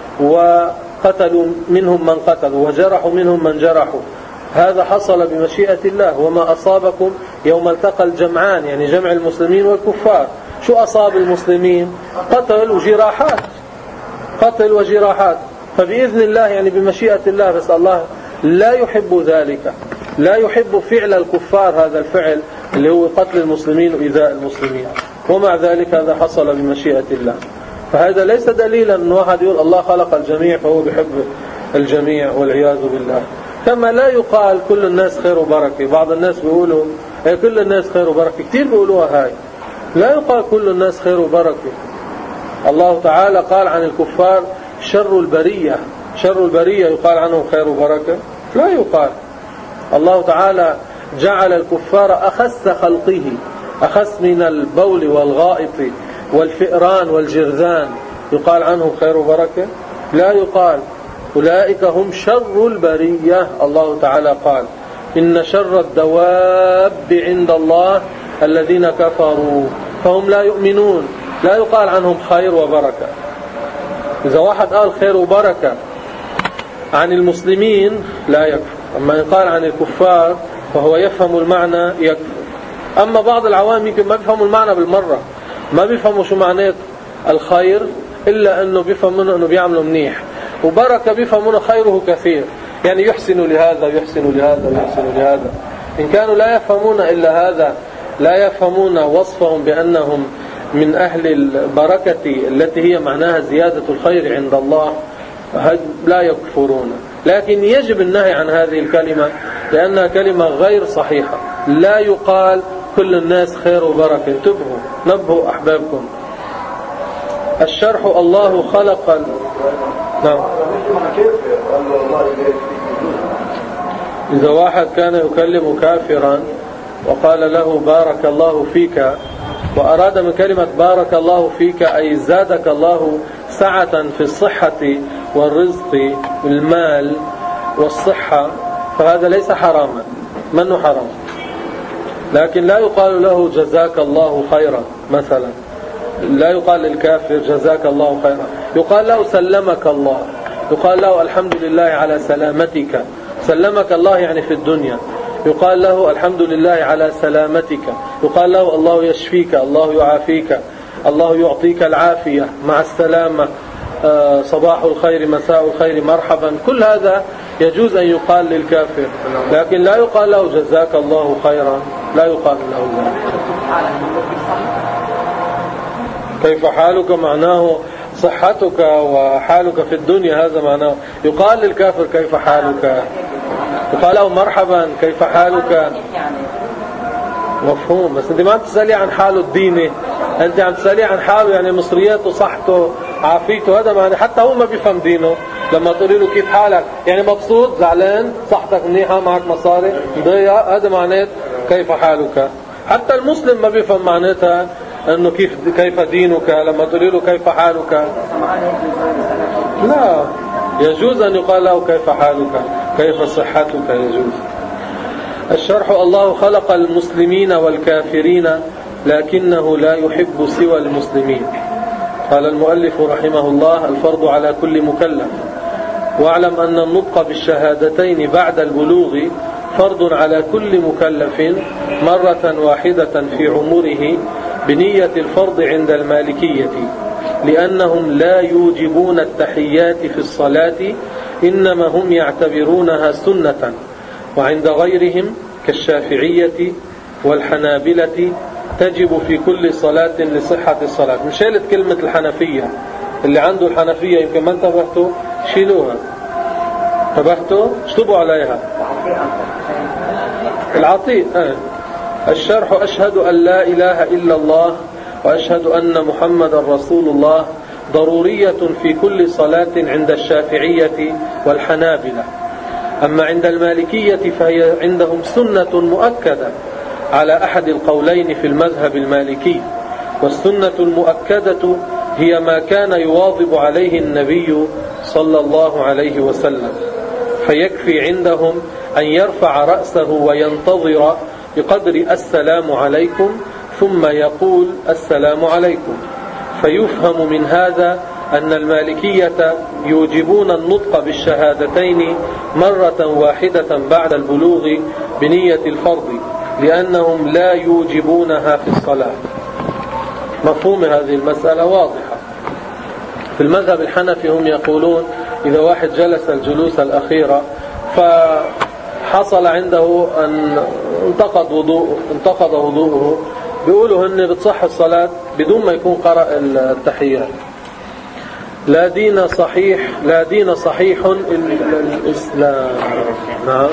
وقتلوا منهم من قتلوا وجرحوا منهم من جرحوا، هذا حصل بمشيئة الله. وما أصابكم يوم التقى الجمعان يعني جمع المسلمين والكفار. شو أصاب المسلمين؟ قتل وجراحات، قتل وجراحات، فبإذن الله يعني بمشيئة الله. بس الله لا يحب ذلك، لا يحب فعل الكفار، هذا الفعل اللي هو قتل المسلمين وإيذاء المسلمين، ومع ذلك هذا حصل بمشيئة الله. فهذا ليس دليلا أن واحد يقول الله خلق الجميع فهو بيحب الجميع والعياذ بالله. كما لا يقال كل الناس خير وبركة. بعض الناس بيقولوا ايه كل الناس خير وبركة، كتير بيقولوها هاي. لا يقال كل الناس خير وبركة. الله تعالى قال عن الكفار شر البرية، شر البرية يقال عنهم خير وبركة؟ لا يقال. الله تعالى جعل الكفار أخس خلقه، أخس من البول والغائط والفئران والجرذان، يقال عنه خير وبركة؟ لا يقال. أولئك هم شر البرية. الله تعالى قال إن شر الدواب عند الله الذين كفروا فهم لا يؤمنون. لا يقال عنهم خير وبركة. إذا واحد قال خير وبركة عن المسلمين لا يكفر، أما إن قال عن الكفار فهو يفهم المعنى يكفر. أما بعض العوام يمكن ما بيفهموا المعنى بالمرة، ما بيفهموا شو معنى الخير إلا أنه بيفهمونه أنه بيعملوا منيح، وبركة بيفهمونه خيره كثير، يعني يحسن لهذا يحسن لهذا ويحسن لهذا. إن كانوا لا يفهمون إلا هذا، لا يفهمون وصفهم بأنهم من أهل البركة التي هي معناها زيادة الخير عند الله، لا يكفرون. لكن يجب النهي عن هذه الكلمة لأنها كلمة غير صحيحة. لا يقال كل الناس خير وبركة. انتبهوا، نبهوا أحبابكم. الشرح الله خلق ال... نعم. إذا واحد كان يكلم كافرا وقال له بارك الله فيك، وأراد من كلمة بارك الله فيك أي زادك الله سعة في الصحة والرزق والمال والصحة، فهذا ليس حراما، منه حرام. لكن لا يقال له جزاك الله خيرا مثلا، لا يقال للكافر جزاك الله خيرا، يقال له سلمك الله، يقال له الحمد لله على سلامتك. سلمك الله يعني في الدنيا. يقال له الحمد لله على سلامتك، يقال له الله يشفيك، الله يعافيك، الله يعطيك العافية، مع السلامة، صباح الخير، مساء الخير، مرحبا. كل هذا يجوز أن يقال للكافر، لكن لا يقال له جزاك الله خيرا، لا يقال له ذلك. كيف حالك معناه صحتك وحالك في الدنيا، هذا معناه. يقال للكافر كيف حالك، يقال له مرحبا كيف حالك، مفهوم. بس انت ما عم تسألي عن حاله الديني، انت عم تسألي عن حاله يعني مصرياته، صحته، عافيته. هذا معنى حتى هو ما بيفهم دينه. لما تقولي له كيف حالك يعني مبسوط، زعلان، صحتك منيحة، معك مصاري، ضيع، هذا معناه كيف حالك. حتى المسلم ما بيفهم معناتها انه كيف كيف دينك لما تقولي له كيف حالك. لا، يجوز ان يقال له كيف حالك، كيف صحتك، يجوز. الشرح الله خلق المسلمين والكافرين لكنه لا يحب سوى المسلمين. قال المؤلف رحمه الله الفرض على كل مكلف، واعلم أن النطق بالشهادتين بعد البلوغ فرض على كل مكلف مرة واحدة في عمره بنية الفرض عند المالكية، لأنهم لا يوجبون التحيات في الصلاة، إنما هم يعتبرونها سنة. وعند غيرهم كالشافعية والحنابلة تجب في كل صلاة لصحة الصلاة. مشالت كلمة الحنفية، اللي عنده الحنفية يمكن ما انتبهتوا، شيلوها. انتبهتوا؟ اشطبوا عليها. العطيء. اه. الشرح أشهد أن لا إله إلا الله وأشهد أن محمد رسول الله ضرورية في كل صلاة عند الشافعية والحنابلة. أما عند المالكية فهي عندهم سنة مؤكدة على أحد القولين في المذهب المالكي، والسنة المؤكدة هي ما كان يواظب عليه النبي صلى الله عليه وسلم، فيكفي عندهم أن يرفع رأسه وينتظر بقدر السلام عليكم ثم يقول السلام عليكم. فيفهم من هذا أن المالكية يوجبون النطق بالشهادتين مرة واحدة بعد البلوغ بنية الفرض، لأنهم لا يوجبونها في الصلاة. مفهوم هذه المسألة واضحة. في المذهب الحنفي هم يقولون إذا واحد جلس الجلوس الأخيرة فحصل عنده أن انتقض وضوءه انتقض وضوءه بيقولوا هن بتصح الصلاة بدون ما يكون قرأ التحيات. لا دين صحيح لا دين صحيح إلا الإسلام. نعم،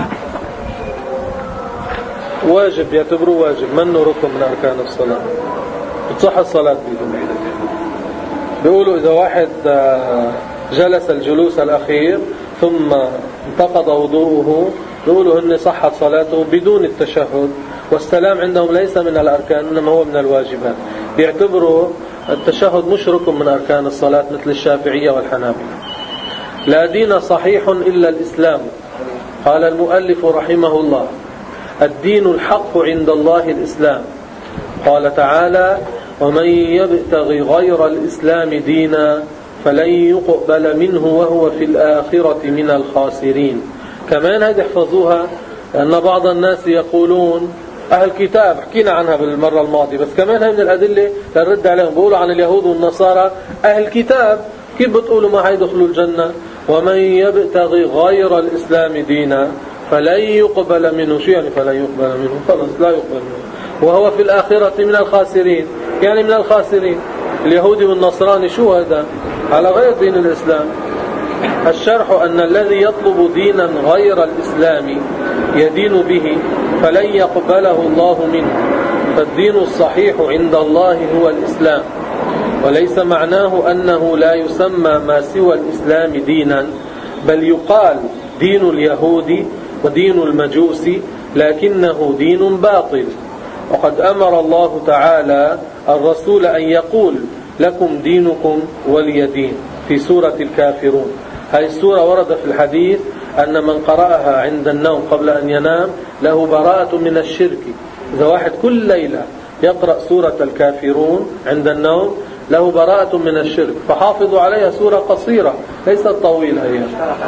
واجب يعتبروه واجب، منه ركن من أركان الصلاة، بتصح الصلاة بدون. بيقولوا إذا واحد جلس الجلوس الأخير ثم انتقض وضوءه بيقولوا إن صحت صلاته بدون التشهد، والسلام عندهم ليس من الأركان إنما هو من الواجبات. بيعتبروا التشهد مش ركن من أركان الصلاة مثل الشافعية والحنابلة. لا دين صحيح إلا الإسلام. قال المؤلف رحمه الله: الدين الحق عند الله الإسلام. قال تعالى: ومن يبتغي غير الإسلام دينا فلن يقبل منه وهو في الآخرة من الخاسرين. كمان هذه احفظوها، لأن بعض الناس يقولون أهل الكتاب حكينا عنها بالمرة الماضية، بس كمان هي من الأدلة للرد عليهم. بيقولوا عن اليهود والنصارى أهل الكتاب، كيف بتقولوا ما حيدخلوا الجنة؟ ومن يبتغي غير الإسلام دينا فلن يقبل منه. شو يعني فلن يقبل منه؟ خلص لا يقبل منه وهو في الآخرة من الخاسرين، يعني من الخاسرين. اليهودي والنصراني شو هذا؟ على غير دين الإسلام. الشرح أن الذي يطلب دينا غير الإسلام يدين به فلن يقبله الله منه، فالدين الصحيح عند الله هو الإسلام، وليس معناه أنه لا يسمى ما سوى الإسلام دينا، بل يقال دين اليهود ودين المجوس لكنه دين باطل. وقد أمر الله تعالى الرسول أن يقول لكم دينكم ولي دين في سورة الكافرون. هذه السورة ورد في الحديث أن من قرأها عند النوم قبل أن ينام له براءة من الشرك. إذا واحد كل ليلة يقرأ سورة الكافرون عند النوم له براءة من الشرك، فحافظوا عليها. سورة قصيرة ليست طويلة، هي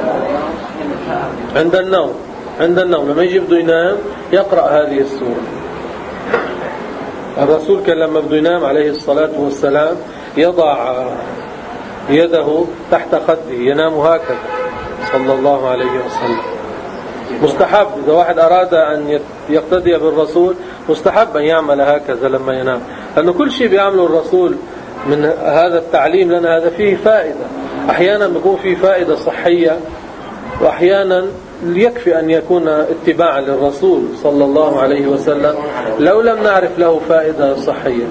عند النوم عند النوم لما يجي بده ينام يقرأ هذه السورة. الرسول كان لما بده ينام عليه الصلاة والسلام يضع يده تحت خده، ينام هكذا صلى الله عليه وسلم. مستحب إذا واحد أراد أن يقتدي بالرسول مستحب أن يعمل هكذا لما ينام، لأنه كل شيء بيعمله الرسول من هذا التعليم لنا هذا فيه فائدة. أحيانا بيكون فيه فائدة صحية، وأحيانا يكفي أن يكون اتباعا للرسول صلى الله عليه وسلم لو لم نعرف له فائدة صحية.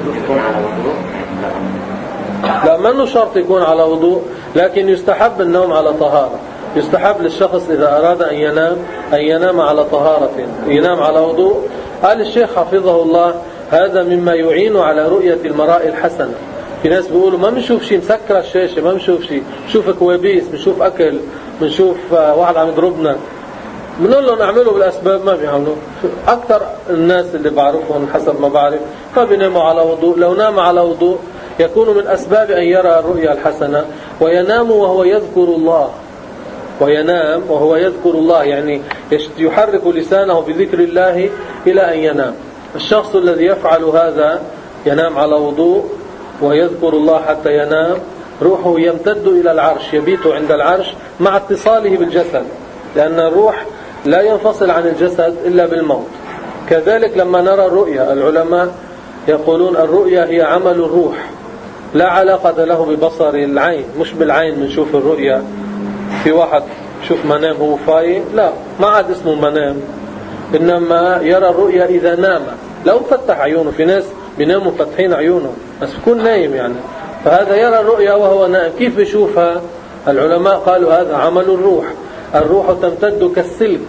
لا، منه شرط يكون على وضوء، لكن يستحب النوم على طهارة. يستحب للشخص إذا أراد أن ينام أن ينام على طهارة، ينام على وضوء. قال الشيخ حفظه الله: هذا مما يعين على رؤية المراء الحسنة. في ناس بيقولوا ما بنشوف شيء، مسكر الشاشة ما بنشوف شيء، بنشوف كوابيس، بنشوف أكل، بنشوف واحد عم يضربنا. بنقول لهم اعملوا بالأسباب، ما بيعملوا. أكثر الناس اللي بعرفهم حسب ما بعرف فبيناموا على وضوء. لو نام على وضوء يكون من أسباب أن يرى الرؤيا الحسنة، وينام وهو يذكر الله وينام وهو يذكر الله يعني يحرك لسانه بذكر الله إلى أن ينام. الشخص الذي يفعل هذا ينام على وضوء ويذكر الله حتى ينام، روحه يمتد إلى العرش، يبيت عند العرش مع اتصاله بالجسد، لأن الروح لا ينفصل عن الجسد إلا بالموت. كذلك لما نرى الرؤيا، العلماء يقولون الرؤيا هي عمل الروح، لا علاقة له ببصر العين. مش بالعين بنشوف الرؤيا. في واحد شوف منام هو فايق، لا، ما عاد اسمه منام، إنما يرى الرؤيا إذا نام. لو فتح عيونه، في ناس بيناموا فتحين عيونهم بس بيكون نايم يعني، فهذا يرى الرؤيا وهو نائم. كيف بيشوفها؟ العلماء قالوا هذا عمل الروح. الروح تمتد كالسلك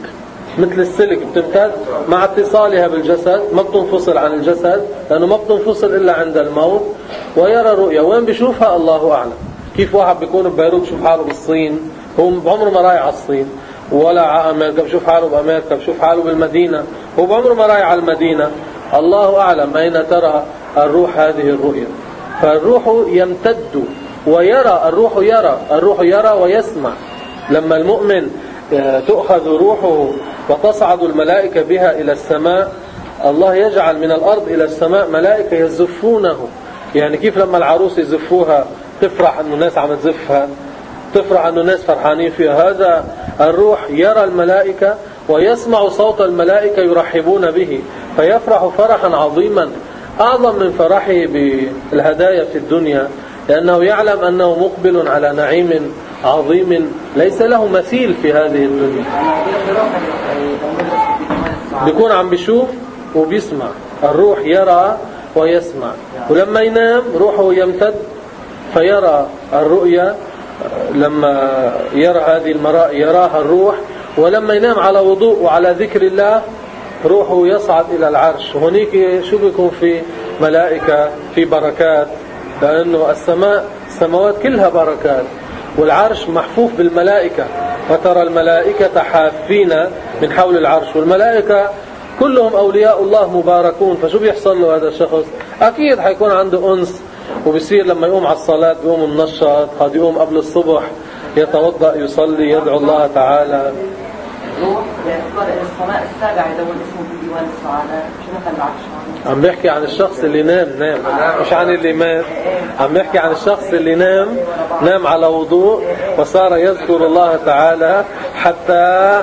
مثل السلك بتمتد مع اتصالها بالجسد، ما بتنفصل عن الجسد لأنه ما بتنفصل إلا عند الموت. ويرى رؤيا، وين بيشوفها الله أعلم. كيف واحد بيكون ببيروت بشوف حاله بالصين، هو بعمره ما رايح على الصين، ولا على أمريكا بشوف حاله بأمريكا، بشوف حاله بالمدينة، هو بعمره ما رايح على المدينة. الله أعلم أين ترى الروح هذه الرؤيا. فالروح يمتد ويرى، الروح يرى الروح يرى ويسمع. لما المؤمن تؤخذ روحه وتصعد الملائكة بها إلى السماء، الله يجعل من الأرض إلى السماء ملائكة يزفونه. يعني كيف لما العروس يزفوها تفرح أنه الناس عم تزفها، تفرح أنه الناس فرحانين فيها، هذا الروح يرى الملائكة ويسمع صوت الملائكة يرحبون به، فيفرح فرحا عظيما أعظم من فرحه بالهدايا في الدنيا، لأنه يعلم أنه مقبل على نعيم عظيم ليس له مثيل في هذه الدنيا. بيكون عم بيشوف وبيسمع، الروح يرى ويسمع. ولما ينام روحه يمتد فيرى الرؤيا، لما يرى هذه المرأة يراها الروح. ولما ينام على وضوء وعلى ذكر الله روحه يصعد إلى العرش. هناك شو بيكون في ملائكة، في بركات، لأنه السماء السماوات كلها بركات، والعرش محفوف بالملائكة. وترى الملائكة حافين من حول العرش، والملائكة كلهم أولياء الله مباركون. فشو بيحصل له هذا الشخص؟ أكيد حيكون عنده أنس، وبصير لما يقوم على الصلاة بيقوم منشط، قد يقوم قبل الصبح يتوضأ يصلي يدعو الله تعالى. روح السماء السابعة يدون اسمه في ديوان السعادة. شو مثل العرش؟ عم بيحكي عن الشخص اللي نام نام مش عن اللي مات. عم بيحكي عن الشخص اللي نام نام على وضوء وصار يذكر الله تعالى حتى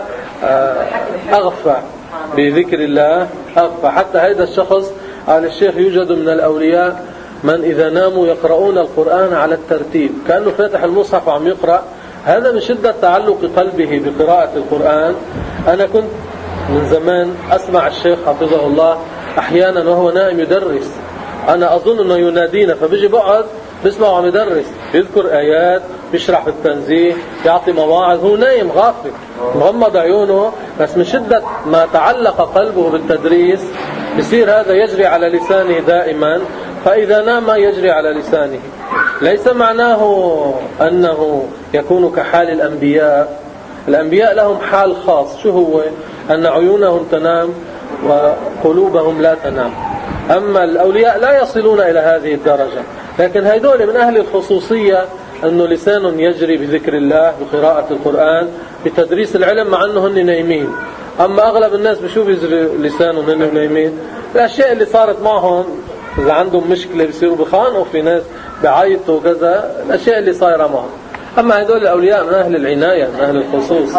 أغفى بذكر الله، أغفى. حتى هذا الشخص قال الشيخ يوجد من الأولياء من إذا ناموا يقرؤون القرآن على الترتيب، كأنه فاتح المصحف وعم يقرأ. هذا من شدة تعلق قلبه بقراءة القرآن. أنا كنت من زمان أسمع الشيخ حفظه الله أحيانا وهو نائم يدرس، أنا أظن أنه ينادينا، فبيجي بقعد بسمع وعم يدرس، بيذكر آيات، بيشرح في التنزيه، يعطي مواعظ، هو نايم غافل مغمض عيونه، بس من شدة ما تعلق قلبه بالتدريس بصير هذا يجري على لسانه دائما. فإذا نام يجري على لسانه. ليس معناه أنه يكون كحال الأنبياء. الأنبياء لهم حال خاص، شو هو؟ أن عيونهم تنام وقلوبهم لا تنام. أما الأولياء لا يصلون إلى هذه الدرجة، لكن هيدول من أهل الخصوصية أنه لسان يجري بذكر الله، بقراءة القرآن، بتدريس العلم، مع أنه هن نايمين. أما أغلب الناس بشو بيجري لسانهم هن نايمين؟ الأشياء اللي صارت معهم، إذا عندهم مشكلة بيصيروا بخانقوا في ناس، بعيطوا وكذا، الأشياء اللي صايرة معهم. أما هدول الأولياء من أهل العناية، من أهل الخصوص،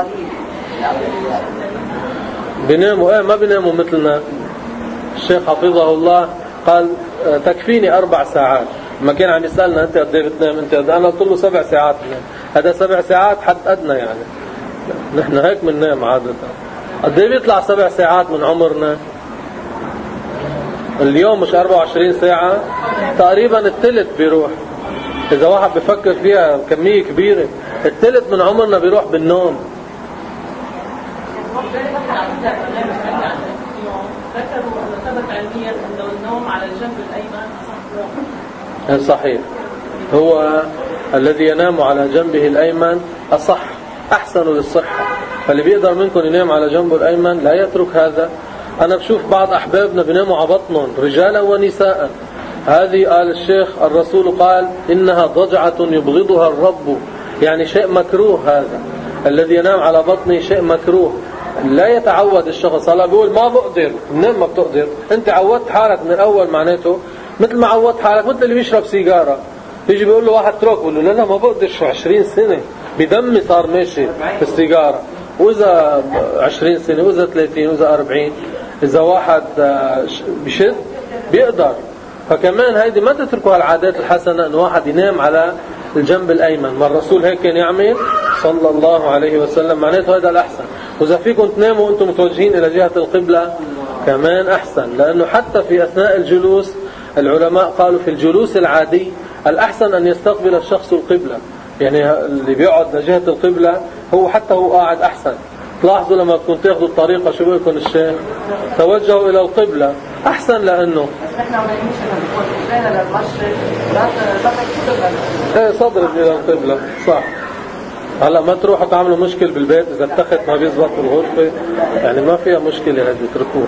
بيناموا إيه ما بيناموا مثلنا. الشيخ حفظه الله قال تكفيني أربع ساعات. ما كان عم يسألنا أنت قد ايه بتنام؟ أنت قد؟ أنا قلت له سبع ساعات بنام. هذا سبع ساعات حد أدنى يعني، نحن هيك بننام عادة. قد ايه بيطلع سبع ساعات من عمرنا؟ اليوم مش أربعة وعشرين ساعة، تقريبا الثلث بيروح. إذا واحد بفكر فيها كمية كبيرة، الثلث من عمرنا بيروح بالنوم. ذكروا أن ثبت علميا أن النوم على الجنب الأيمن صح. صحيح، هو الذي ينام على جنبه الأيمن أصح، أحسن للصحة. فاللي بيقدر منكم ينام على جنبه الأيمن لا يترك هذا. أنا بشوف بعض أحبابنا بيناموا على بطنهم رجالا ونساء. هذه قال الشيخ الرسول قال إنها ضجعة يبغضها الرب، يعني شيء مكروه. هذا الذي ينام على بطنه شيء مكروه. لا يتعود الشخص. هلا بيقول ما بقدر، منين ما بتقدر؟ انت عودت حالك من الاول، معناته مثل ما عودت حالك مثل اللي بيشرب سيجاره، بيجي بيقول له واحد اترك، بيقول له لا لا ما بقدر، شو عشرين سنه بدمي صار ماشي في السيجاره. واذا عشرين سنه، واذا ثلاثين، واذا أربعين، اذا واحد بشد بيقدر. فكمان هيدي ما تتركوا هالعادات الحسنه انه واحد ينام على الجنب الايمن. ما الرسول هيك كان يعمل صلى الله عليه وسلم، معناته هذا الاحسن. واذا فيكم تناموا وانتم متوجهين الى جهه القبله كمان احسن، لانه حتى في اثناء الجلوس العلماء قالوا في الجلوس العادي الاحسن ان يستقبل الشخص القبله. يعني اللي بيقعد لجهه القبله هو حتى هو قاعد احسن، تلاحظوا لما تكون تاخذوا الطريقة شو بيكون الشيخ؟ توجهوا إلى القبلة أحسن، لأنه بس نحن ما بنمشي نكون إجرانا للمشرق لا لا ايه صدرت إلى القبلة صح. هلا ما تروحوا تعملوا مشكل بالبيت إذا التخت ما بيزبط بالغرفة، يعني ما فيها مشكلة هذه، اتركوه.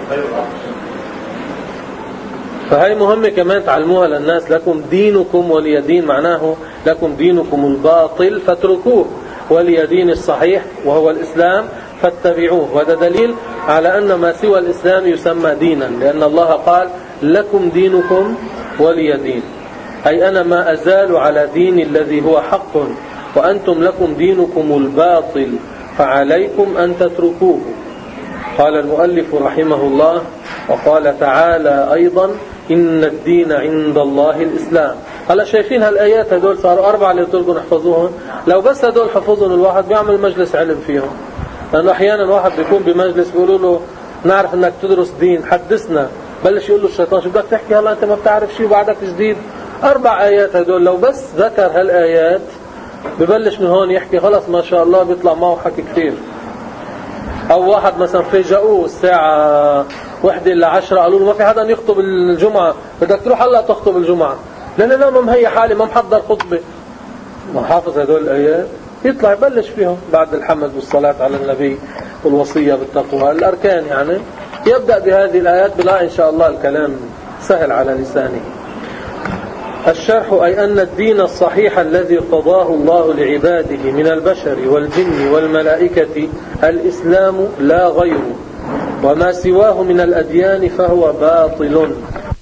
فهي مهمة كمان تعلموها للناس. لكم دينكم ولي دين، معناه لكم دينكم الباطل فاتركوه، ولي دين الصحيح وهو الإسلام فاتبعوه. وهذا دليل على أن ما سوى الإسلام يسمى دينا، لأن الله قال لكم دينكم ولي دين، أي أنا ما أزال على دين الذي هو حق، وأنتم لكم دينكم الباطل فعليكم أن تتركوه. قال المؤلف رحمه الله وقال تعالى أيضا إن الدين عند الله الإسلام. هلا شايفين هالآيات هدول صاروا أربعة اللي تلقوا نحفظوهم، لو بس هدول حفظهم الواحد بيعمل مجلس علم فيهم. لأنه أحيانا واحد بيكون بمجلس بيقولوا له نعرف أنك تدرس دين حدثنا، بلش يقول له الشيطان شو بدك تحكي هلا أنت ما بتعرف شيء وبعدك جديد. أربع آيات هدول لو بس ذكر هالآيات ببلش من هون يحكي خلص ما شاء الله بيطلع معه حكي كثير. أو واحد مثلا فاجئوه الساعة واحدة إلا عشرة قالوا له ما في حدا يخطب الجمعة، بدك تروح هلا تخطب الجمعة. لا لا لا ما مهيئ حالي ما محضر خطبة. ما حافظ هدول الآيات يطلع يبلش فيهم بعد الحمد والصلاة على النبي والوصية بالتقوى الأركان، يعني يبدأ بهذه الآيات بلا إن شاء الله الكلام سهل على لسانه. الشرح أي أن الدين الصحيح الذي ارتضاه الله لعباده من البشر والجن والملائكة الإسلام لا غيره، وما سواه من الأديان فهو باطل.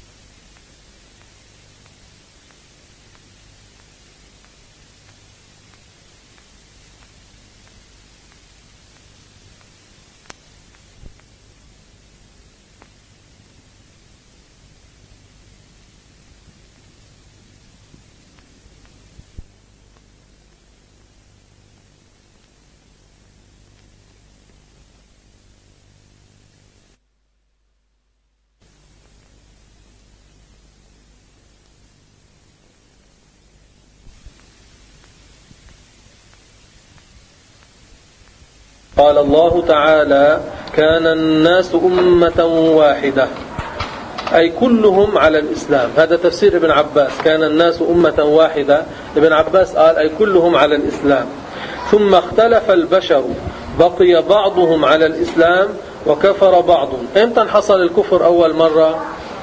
قال الله تعالى كان الناس أمة واحدة، أي كلهم على الإسلام. هذا تفسير ابن عباس، كان الناس أمة واحدة. ابن عباس قال أي كلهم على الإسلام. ثم اختلف البشر بقي بعضهم على الإسلام وكفر بعض. امتى حصل الكفر أول مرة؟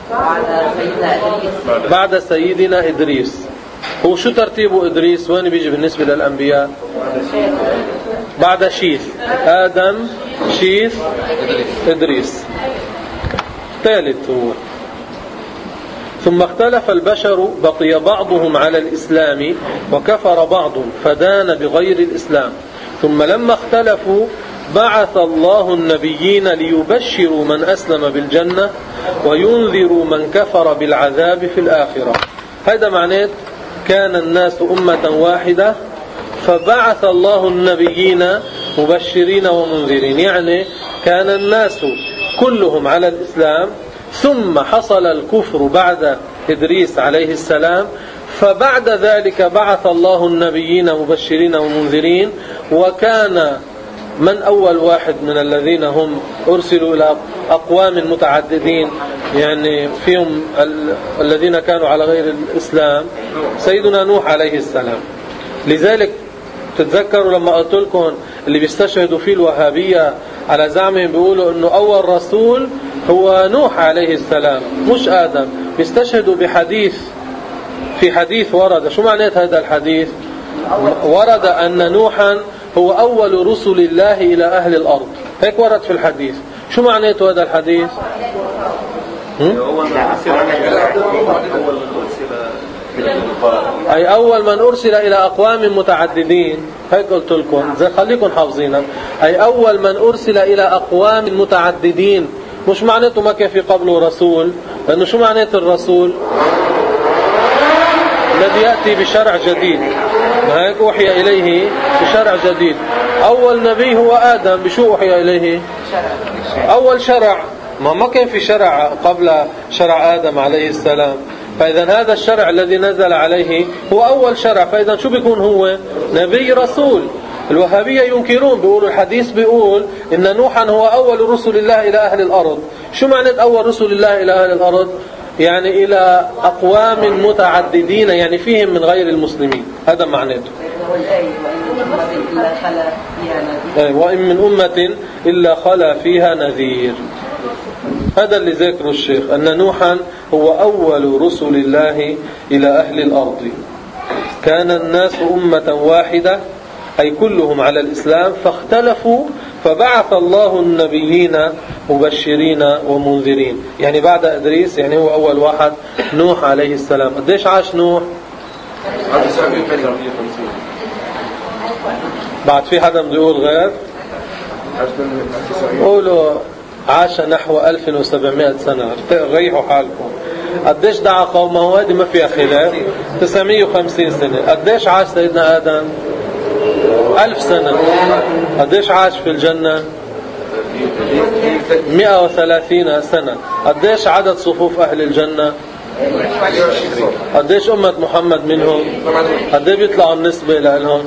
بعد سيدنا إدريس. هو شو ترتيبه إدريس؟ وين بيجي بالنسبة للأنبياء؟ بعد شيث، آدم شيث إدريس ثالث هو. ثم اختلف البشر بقي بعضهم على الإسلام وكفر بعض فدان بغير الإسلام. ثم لما اختلفوا بعث الله النبيين ليبشروا من أسلم بالجنة وينذروا من كفر بالعذاب في الآخرة. هذا معناه كان الناس أمة واحدة فبعث الله النبيين مبشرين ومنذرين، يعني كان الناس كلهم على الإسلام، ثم حصل الكفر بعد إدريس عليه السلام، فبعد ذلك بعث الله النبيين مبشرين ومنذرين. وكان من أول واحد من الذين هم أرسلوا إلى أقوام متعددين، يعني فيهم الذين كانوا على غير الإسلام، سيدنا نوح عليه السلام. لذلك تتذكروا لما قلت لكم اللي بيستشهدوا فيه الوهابية على زعمهم بيقولوا انه اول رسول هو نوح عليه السلام مش آدم. بيستشهدوا بحديث، في حديث ورد. شو معنات هذا الحديث؟ ورد ان نوحا هو اول رسل الله الى اهل الارض، هيك ورد في الحديث. شو معناته هذا الحديث؟ أي أول من أرسل إلى أقوام متعددين، هيك قلت لكم زي خليكم حافظينها. أي أول من أرسل إلى أقوام متعددين، مش معناته ما كان في قبله رسول، لأنه شو معناته الرسول؟ الذي يأتي بشرع جديد، ما هيك أوحي إليه بشرع جديد. أول نبي هو آدم، بشو أوحي إليه؟ أول شرع، ما ما كان في شرع قبل شرع آدم عليه السلام. فإذا هذا الشرع الذي نزل عليه هو أول شرع، فإذا شو بيكون هو؟ نبي رسول. الوهابية ينكرون، بيقولوا الحديث بيقول إن نوحا هو أول رسل الله إلى أهل الأرض. شو معنى أول رسل الله إلى أهل الأرض؟ يعني إلى أقوام متعددين، يعني فيهم من غير المسلمين، هذا معناته. وإن من أمة إلا خلا فيها نذير. هذا اللي ذكره الشيخ، أن نوحا هو أول رسل الله إلى أهل الأرض. كان الناس أمة واحدة، أي كلهم على الإسلام، فاختلفوا فبعث الله النبيين مبشرين ومنذرين. يعني بعد إدريس، يعني هو أول واحد نوح عليه السلام. قديش عاش نوح؟ بعد في حدا بده يقول غير؟ قولوا عاش نحو ألف وسبعمائة سنة. ريحوا حالكم. قديش دعا قومه؟ هذه ما فيها خلاف. تسعمائة وخمسين سنة. قديش عاش سيدنا آدم؟ ألف سنة. قديش عاش في الجنة؟ مئة وثلاثين سنة. قديش عدد صفوف أهل الجنة؟ قديش أمة محمد منهم؟ قديش بيطلعوا النسبة لهم؟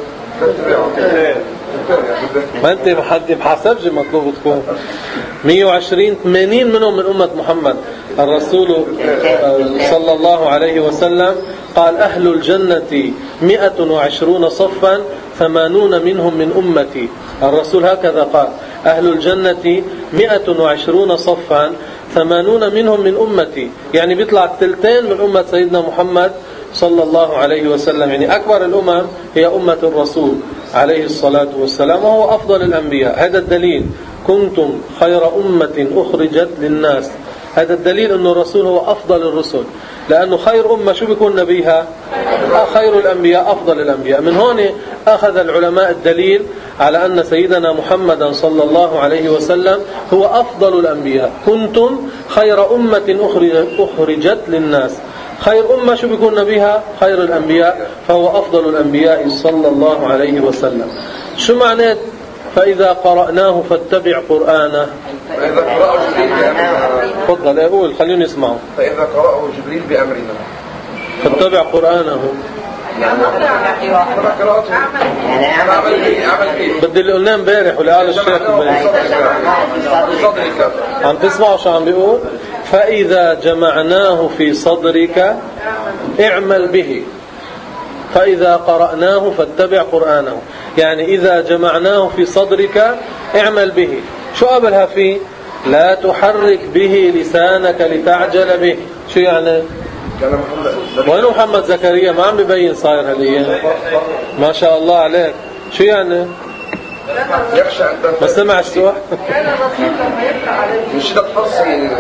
ما أنت محدد بحسبش مطلوب تكون مئة وعشرين ثمانين منهم من أمة محمد. الرسول صلى الله عليه وسلم قال أهل الجنة مئة وعشرون صفا ثمانون منهم من أمتي. الرسول هكذا قال أهل الجنة مئة وعشرون صفا ثمانون منهم من أمتي، يعني بيطلع الثلثين من أمة سيدنا محمد صلى الله عليه وسلم. يعني أكبر الأمم هي أمة الرسول عليه الصلاة والسلام، وهو أفضل الأنبياء. هذا الدليل كنتم خير أمة أخرجت للناس. هذا الدليل أن الرسول هو أفضل الرسل، لأنه خير أمة شو بيكون نبيها؟ خير الأنبياء، أفضل الأنبياء. من هون أخذ العلماء الدليل على أن سيدنا محمدا صلى الله عليه وسلم هو أفضل الأنبياء. كنتم خير أمة أخرجت للناس. خير أمة شو بيكون نبيها؟ خير الأنبياء، فهو أفضل الأنبياء صلى الله عليه وسلم. شو معنى فإذا قرأناه فاتبع قرآنه؟ فإذا قرأه جبريل بأمرنا. تفضل أقول خليني اسمعوا. فإذا قرأه جبريل بأمرنا فاتبع قرآنه. بدي اللي قلناه امبارح واللي قال الشيخ عم تسمعوا شو عم بيقول؟ فإذا جمعناه في صدرك اعمل به. فإذا قرأناه فاتبع قرآنه، يعني إذا جمعناه في صدرك اعمل به. شو قبلها فيه؟ لا تحرك به لسانك لتعجل به. شو يعني؟ وين محمد زكريا؟ ما عم ببين صاير هالأيام. ما شاء الله عليك. شو يعني؟ ما سمع السؤال؟ مش ده تفصيل.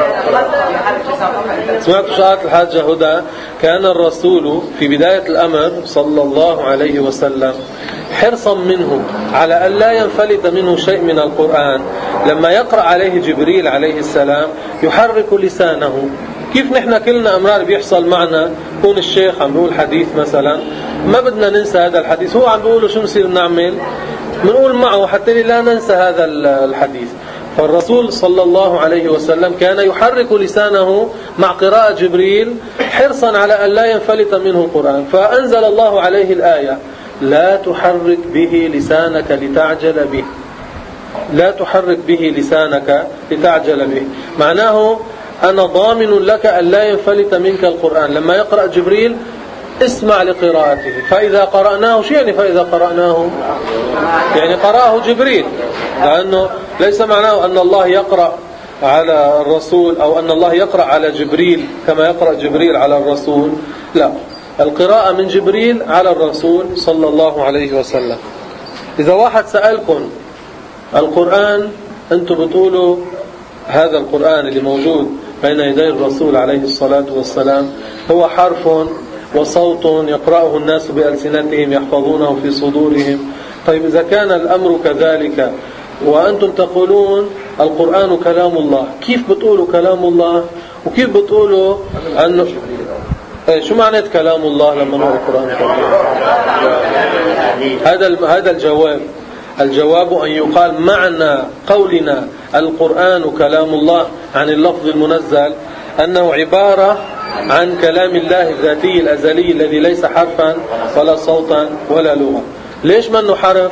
سمعت شهادة الحاجة هدى؟ كان الرسول في بداية الأمر صلى الله عليه وسلم حرصا منه على أن لا ينفلت منه شيء من القرآن. لما يقرأ عليه جبريل عليه السلام يحرك لسانه. كيف نحن كلنا أمرار بيحصل معنا، يكون الشيخ عم بيقول حديث مثلا، ما بدنا ننسى هذا الحديث، هو عم بيقوله شو نصير نعمل؟ بنقول معه حتى لا ننسى هذا الحديث. فالرسول صلى الله عليه وسلم كان يحرك لسانه مع قراءة جبريل حرصا على أن لا ينفلت منه القرآن. فأنزل الله عليه الآية لا تحرك به لسانك لتعجل به. لا تحرك به لسانك لتعجل به، معناه أنا ضامن لك أن لا ينفلت منك القرآن. لما يقرأ جبريل اسمع لقراءته. فإذا قرأناه، شو يعني فإذا قرأناه؟ يعني قرأه جبريل، لأنه ليس معناه أن الله يقرأ على الرسول أو أن الله يقرأ على جبريل كما يقرأ جبريل على الرسول. لا، القراءة من جبريل على الرسول صلى الله عليه وسلم. إذا واحد سألكم القرآن، أنتم بتقولوا هذا القرآن اللي موجود بين يدي الرسول عليه الصلاة والسلام هو حرف وصوت يقرأه الناس بألسنتهم يحفظونه في صدورهم. طيب إذا كان الأمر كذلك وأنتم تقولون القرآن كلام الله، كيف بتقولوا كلام الله وكيف بتقولوا أنه شو معنى كلام الله لما نقول القرآن كلام الله؟ هذا هذا الجواب. الجواب أن يقال معنى قولنا القرآن كلام الله عن اللفظ المنزل أنه عبارة عن كلام الله الذاتي الأزلي الذي ليس حرفا ولا صوتا ولا لغة. ليش منه حرف؟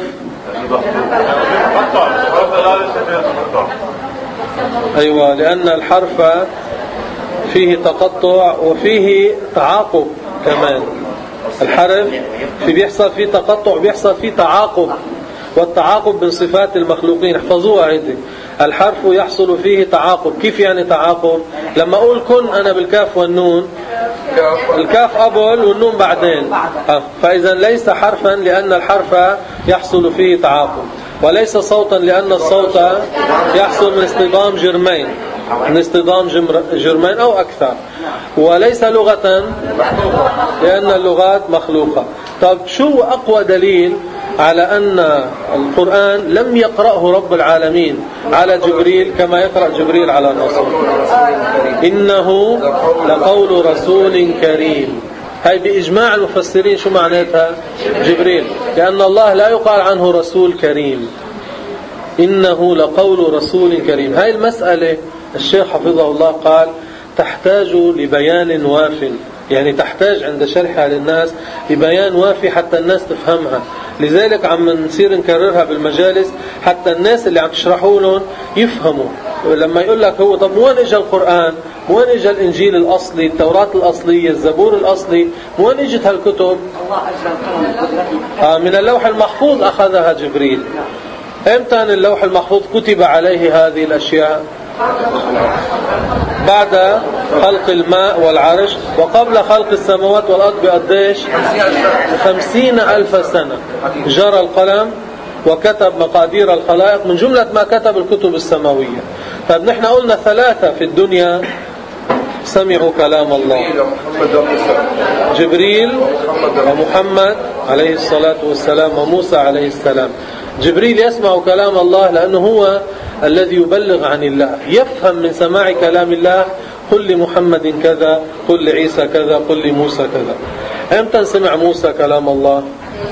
أيوة، لأن الحرف فيه تقطع وفيه تعاقب كمان. الحرف في بيحصل فيه تقطع بيحصل فيه تعاقب، والتعاقب من صفات المخلوقين. احفظوها هيدي. الحرف يحصل فيه تعاقب. كيف يعني تعاقب؟ لما أقول كن أنا بالكاف والنون، الكاف قبل والنون بعدين، آه. فإذا ليس حرفا لأن الحرف يحصل فيه تعاقب، وليس صوتا لأن الصوت يحصل من اصطدام جرمين، من اصطدام جرمين أو أكثر، وليس لغة لأن اللغات مخلوقة. طب شو أقوى دليل على أن القرآن لم يقرأه رب العالمين على جبريل كما يقرأ جبريل على الرسول؟ إنه لقول رسول كريم. هاي بإجماع المفسرين شو معناتها؟ جبريل، لأن الله لا يقال عنه رسول كريم. إنه لقول رسول كريم. هاي المسألة الشيخ حفظه الله قال تحتاج لبيان واف، يعني تحتاج عند شرحها للناس لبيان وافي حتى الناس تفهمها. لذلك عم نصير نكررها بالمجالس حتى الناس اللي عم تشرحوا لهم يفهموا. لما يقول لك هو طب وين اجى القرآن؟ وين اجى الإنجيل الأصلي، التوراة الأصلية، الزبور الأصلي، وين اجت هالكتب؟ آه من اللوح المحفوظ أخذها جبريل. امتى اللوح المحفوظ كتب عليه هذه الأشياء؟ بعد خلق الماء والعرش وقبل خلق السماوات والأرض بقديش؟ خمسين ألف سنة جرى القلم وكتب مقادير الخلائق من جملة ما كتب الكتب السماوية. طيب نحن قلنا ثلاثة في الدنيا سمعوا كلام الله: جبريل ومحمد عليه الصلاة والسلام وموسى عليه السلام. جبريل يسمع كلام الله لأنه هو الذي يبلغ عن الله، يفهم من سماع كلام الله. قل لمحمد كذا، قل لعيسى كذا، قل لموسى كذا. امتى سمع موسى كلام الله؟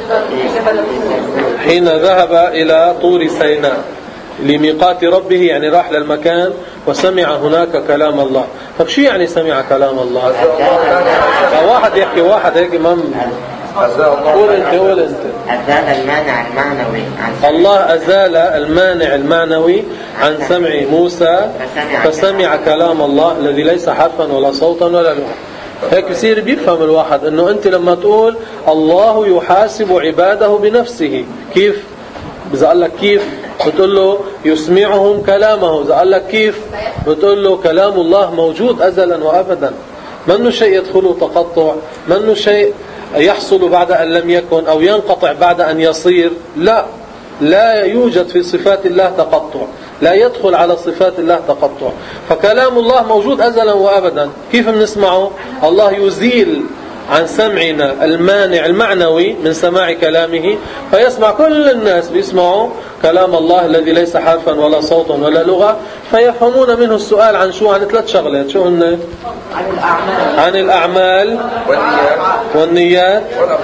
حين ذهب إلى طور سيناء لميقات ربه، يعني راح للمكان وسمع هناك كلام الله. طب شو يعني سمع كلام الله؟ واحد يحكي واحد هيك امام. قول انت قول انت. أزال المانع المعنوي عن الله أزال المانع المعنوي عن سمع موسى فسمع كلام الله الذي ليس حرفا ولا صوتا ولا لغة. هيك بصير بيفهم الواحد انه انت لما تقول الله يحاسب عباده بنفسه، كيف؟ إذا قال لك كيف بتقول له يسمعهم كلامه. إذا قال لك كيف بتقول له كلام الله موجود أزلا وأبدا، منه شيء يدخله تقطع، منه شيء يحصل بعد أن لم يكن أو ينقطع بعد أن يصير. لا لا يوجد في صفات الله تقطع، لا يدخل على صفات الله تقطع. فكلام الله موجود أزلا وأبدا. كيف بنسمعه؟ الله يزيل عن سمعنا المانع المعنوي من سماع كلامه، فيسمع كل الناس بيسمعوا كلام الله الذي ليس حرفا ولا صوتا ولا لغة، فيفهمون منه السؤال عن شو؟ عن ثلاث شغلات. شو هن؟ عن الأعمال عن الأعمال والنيات.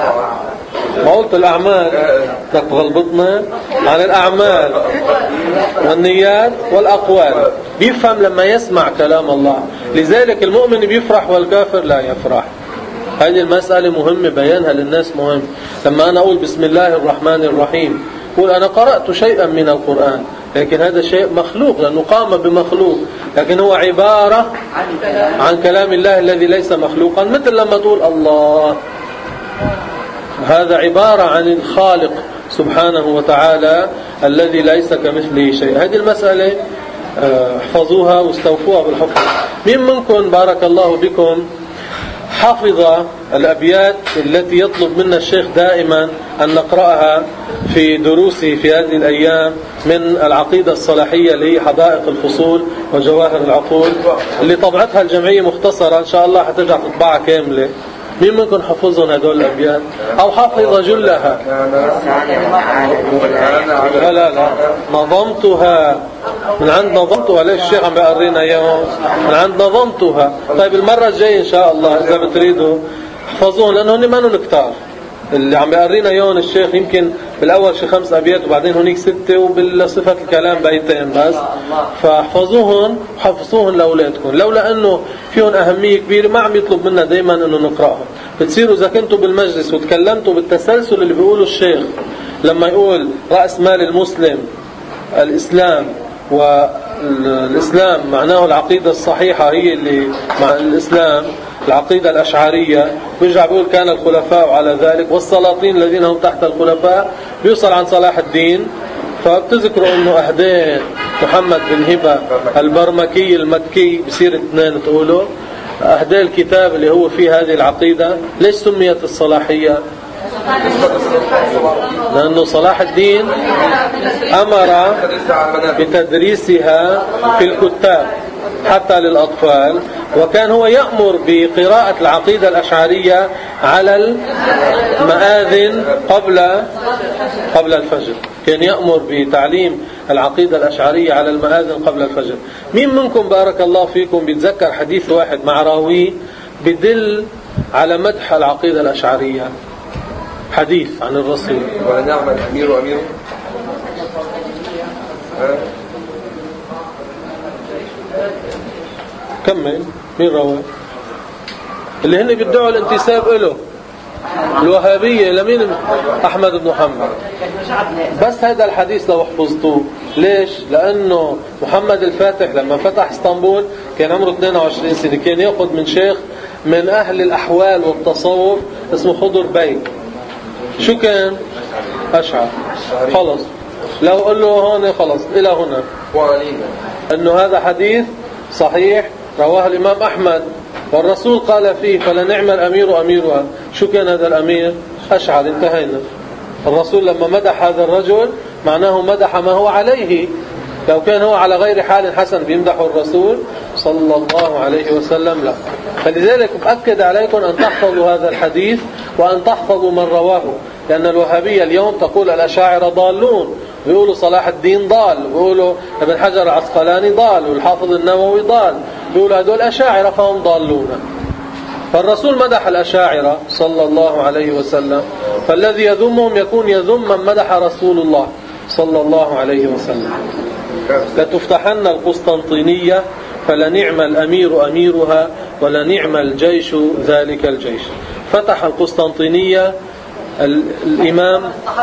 ما قلت الأعمال بدك تغلبطنا. عن الأعمال والنيات والأقوال. بيفهم لما يسمع كلام الله. لذلك المؤمن بيفرح والكافر لا يفرح. هذه المسألة مهمة بيانها للناس مهم. لما أنا أقول بسم الله الرحمن الرحيم، أقول أنا قرأت شيئا من القرآن، لكن هذا شيء مخلوق لأنه قام بمخلوق، لكن هو عبارة عن كلام الله الذي ليس مخلوقا. مثل لما تقول الله، هذا عبارة عن الخالق سبحانه وتعالى الذي ليس كمثله شيء. هذه المسألة احفظوها واستوفوها بالحفظ. مين منكم بارك الله بكم حفظ الأبيات التي يطلب منا الشيخ دائما أن نقرأها في دروسه في هذه الأيام من العقيدة الصلاحية اللي هي حدائق الفصول وجواهر العقول، اللي طبعتها الجمعية مختصرة إن شاء الله حترجع تطبعها كاملة؟ مين منكم حفظهم هدول الأبيات أو حفظ جلها؟ لا لا لا نظمتها من عند نظمتها. ليش الشيخ عم بيقرينا اياهم؟ من عند نظمتها. طيب المرة الجاية إن شاء الله إذا بتريدوا احفظوهم، لأنه هن ما نون كتار. اللي عم بيقرينا اياهم الشيخ يمكن بالاول شي خمس ابيات وبعدين هنيك ستة وبالصفة الكلام بيتين بس. فاحفظوهم وحفظوهم لاولادكم، لولا انه فيهم اهمية كبيرة ما عم يطلب منا دائما انه نقراهم. بتصيروا اذا كنتوا بالمجلس وتكلمتوا بالتسلسل اللي بيقوله الشيخ لما يقول رأس مال المسلم الإسلام، والإسلام معناه العقيدة الصحيحة هي اللي مع الإسلام العقيدة الأشعرية، بيرجع بيقول كان الخلفاء على ذلك والسلاطين الذين هم تحت الخلفاء، بيوصل عن صلاح الدين. فبتذكروا انه اهدين محمد بن هبة البرمكي المكي بصير اثنين تقولوا اهدي الكتاب اللي هو فيه هذه العقيدة. ليش سميت الصلاحية؟ لأنه صلاح الدين أمر بتدريسها في الكتاب حتى للأطفال، وكان هو يأمر بقراءة العقيدة الأشعرية على المآذن قبل قبل الفجر. كان يأمر بتعليم العقيدة الأشعرية على المآذن قبل الفجر. مين منكم بارك الله فيكم بيتذكر حديث واحد مع راويه بدل على مدح العقيدة الأشعرية؟ حديث عن الرسول. ولا نعمل أمير وأمير. كمل. مين رواه؟ اللي هن بيدعوا الانتساب له الوهابية. لمين؟ أحمد بن محمد. بس هذا الحديث لو حفظتوه. ليش؟ لأنه محمد الفاتح لما فتح اسطنبول كان عمره اثنين وعشرين سنة، كان يأخذ من شيخ من أهل الأحوال والتصوف اسمه خضر بيك. شو كان؟ أشعر. خلص لو قل له هون خلص إلى هنا أنه هذا حديث صحيح رواه الإمام أحمد والرسول قال فيه فلنعم الأمير أميرها. شو كان هذا الأمير؟ أشعر. انتهينا. الرسول لما مدح هذا الرجل معناه مدح ما هو عليه. لو كان هو على غير حال حسن بيمدحه الرسول صلى الله عليه وسلم لا. فلذلك أؤكد عليكم أن تحفظوا هذا الحديث وأن تحفظوا من رواه، لأن الوهابية اليوم تقول الأشاعرة ضالون، بيقولوا صلاح الدين ضال، بيقولوا ابن حجر العسقلاني ضال، والحافظ النووي ضال، بيقولوا هدول أشاعرة فهم ضالون. فالرسول مدح الأشاعرة صلى الله عليه وسلم، فالذي يذمهم يكون يذم من مدح رسول الله صلى الله عليه وسلم. لتفتحن القسطنطينية فلنعم الأمير أميرها ولنعم الجيش ذلك الجيش. فتح القسطنطينية الإمام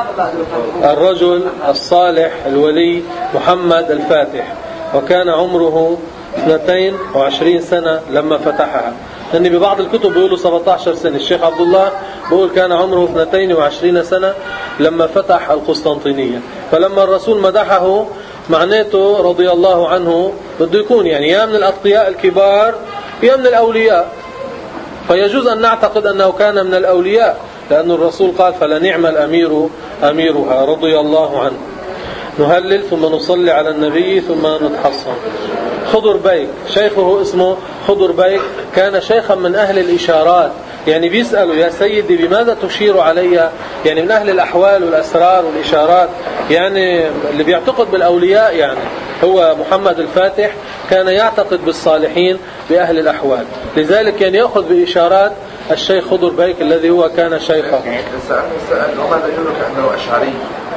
الرجل الصالح الولي محمد الفاتح، وكان عمره اثنتين وعشرين سنة لما فتحها. لأن ببعض الكتب بيقولوا سبعة عشر سنة. الشيخ عبد الله بيقول كان عمره اثنتين وعشرين سنة لما فتح القسطنطينية. فلما الرسول مدحه معناته رضي الله عنه بده يكون يعني يا من الأتقياء الكبار يا من الأولياء، فيجوز أن نعتقد أنه كان من الأولياء، لأن الرسول قال فلنعم الأمير أميرها رضي الله عنه. نهلل ثم نصلي على النبي ثم نتحصن. خضر بيك شيخه اسمه خضر بيك، كان شيخا من أهل الإشارات، يعني بيسألوا يا سيدي بماذا تشير علي، يعني من أهل الأحوال والأسرار والإشارات، يعني اللي بيعتقد بالأولياء. يعني هو محمد الفاتح كان يعتقد بالصالحين بأهل الأحوال، لذلك كان يأخذ بإشارات الشيخ خضر بيك الذي هو كان شيخه. سأل وماذا يدرك أنه أشعري؟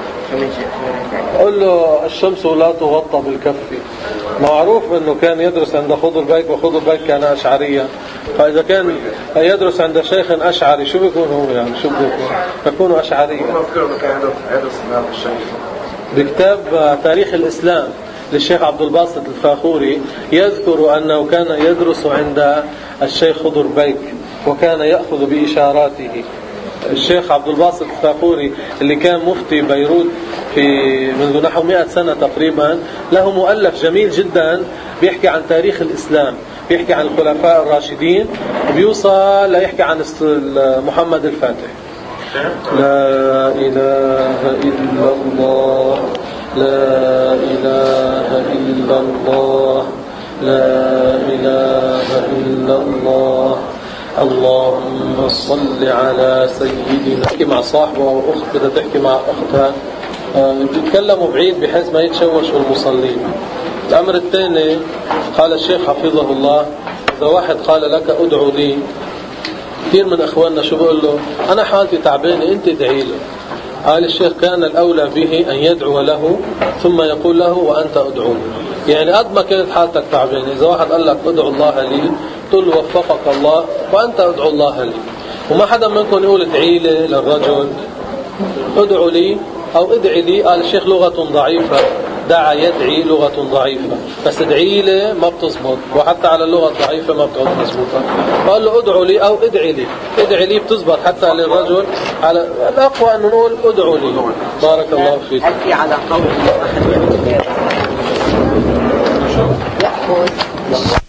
قل له الشمس لا تغطى بالكف. معروف أنه كان يدرس عند خضر بيك، وخضر بيك كان أشعريا، فإذا كان يدرس عند شيخ أشعري شو بيكون هو؟ يعني شو بيكون؟ يكون أشعريا. بكتاب تاريخ الإسلام للشيخ عبد الباسط الفاخوري يذكر أنه كان يدرس عند الشيخ خضر بيك وكان يأخذ بإشاراته. الشيخ عبد الباسط الفاخوري اللي كان مفتي بيروت في منذ نحو مئة سنة تقريبا، له مؤلف جميل جدا بيحكي عن تاريخ الإسلام، بيحكي عن الخلفاء الراشدين، وبيوصل ليحكي عن محمد الفاتح. لا إله إلا الله لا إله إلا الله لا إله إلا الله اللهم صل على سيدنا. تحكي مع صاحبه أو أخت بدها تحكي مع أختها بيتكلموا بعيد بحيث ما يتشوشوا المصلين. الأمر الثاني قال الشيخ حفظه الله إذا واحد قال لك أدعو لي، كثير من أخواننا شو بقول له أنا حالتي تعبانة أنت ادعي له. قال الشيخ كان الأولى به أن يدعو له ثم يقول له وأنت أدعو لي. يعني قد ما كانت حالتك تعبانة إذا واحد قال لك أدعو الله لي تقول وفقك الله وأنت أدعو الله لي. وما حدا منكم يقول ادعي لي للرجل، ادعو لي أو ادعي لي. قال الشيخ لغة ضعيفة، دعا يدعي لغة ضعيفة، بس ادعي لي ما بتزبط، وحتى على اللغة الضعيفة ما بتعود مزبوطة. قال له ادعوا لي أو ادعي لي. ادعي لي بتزبط حتى للرجل، على الأقوى أن نقول ادعوا لي. بارك الله فيك. هل في على قول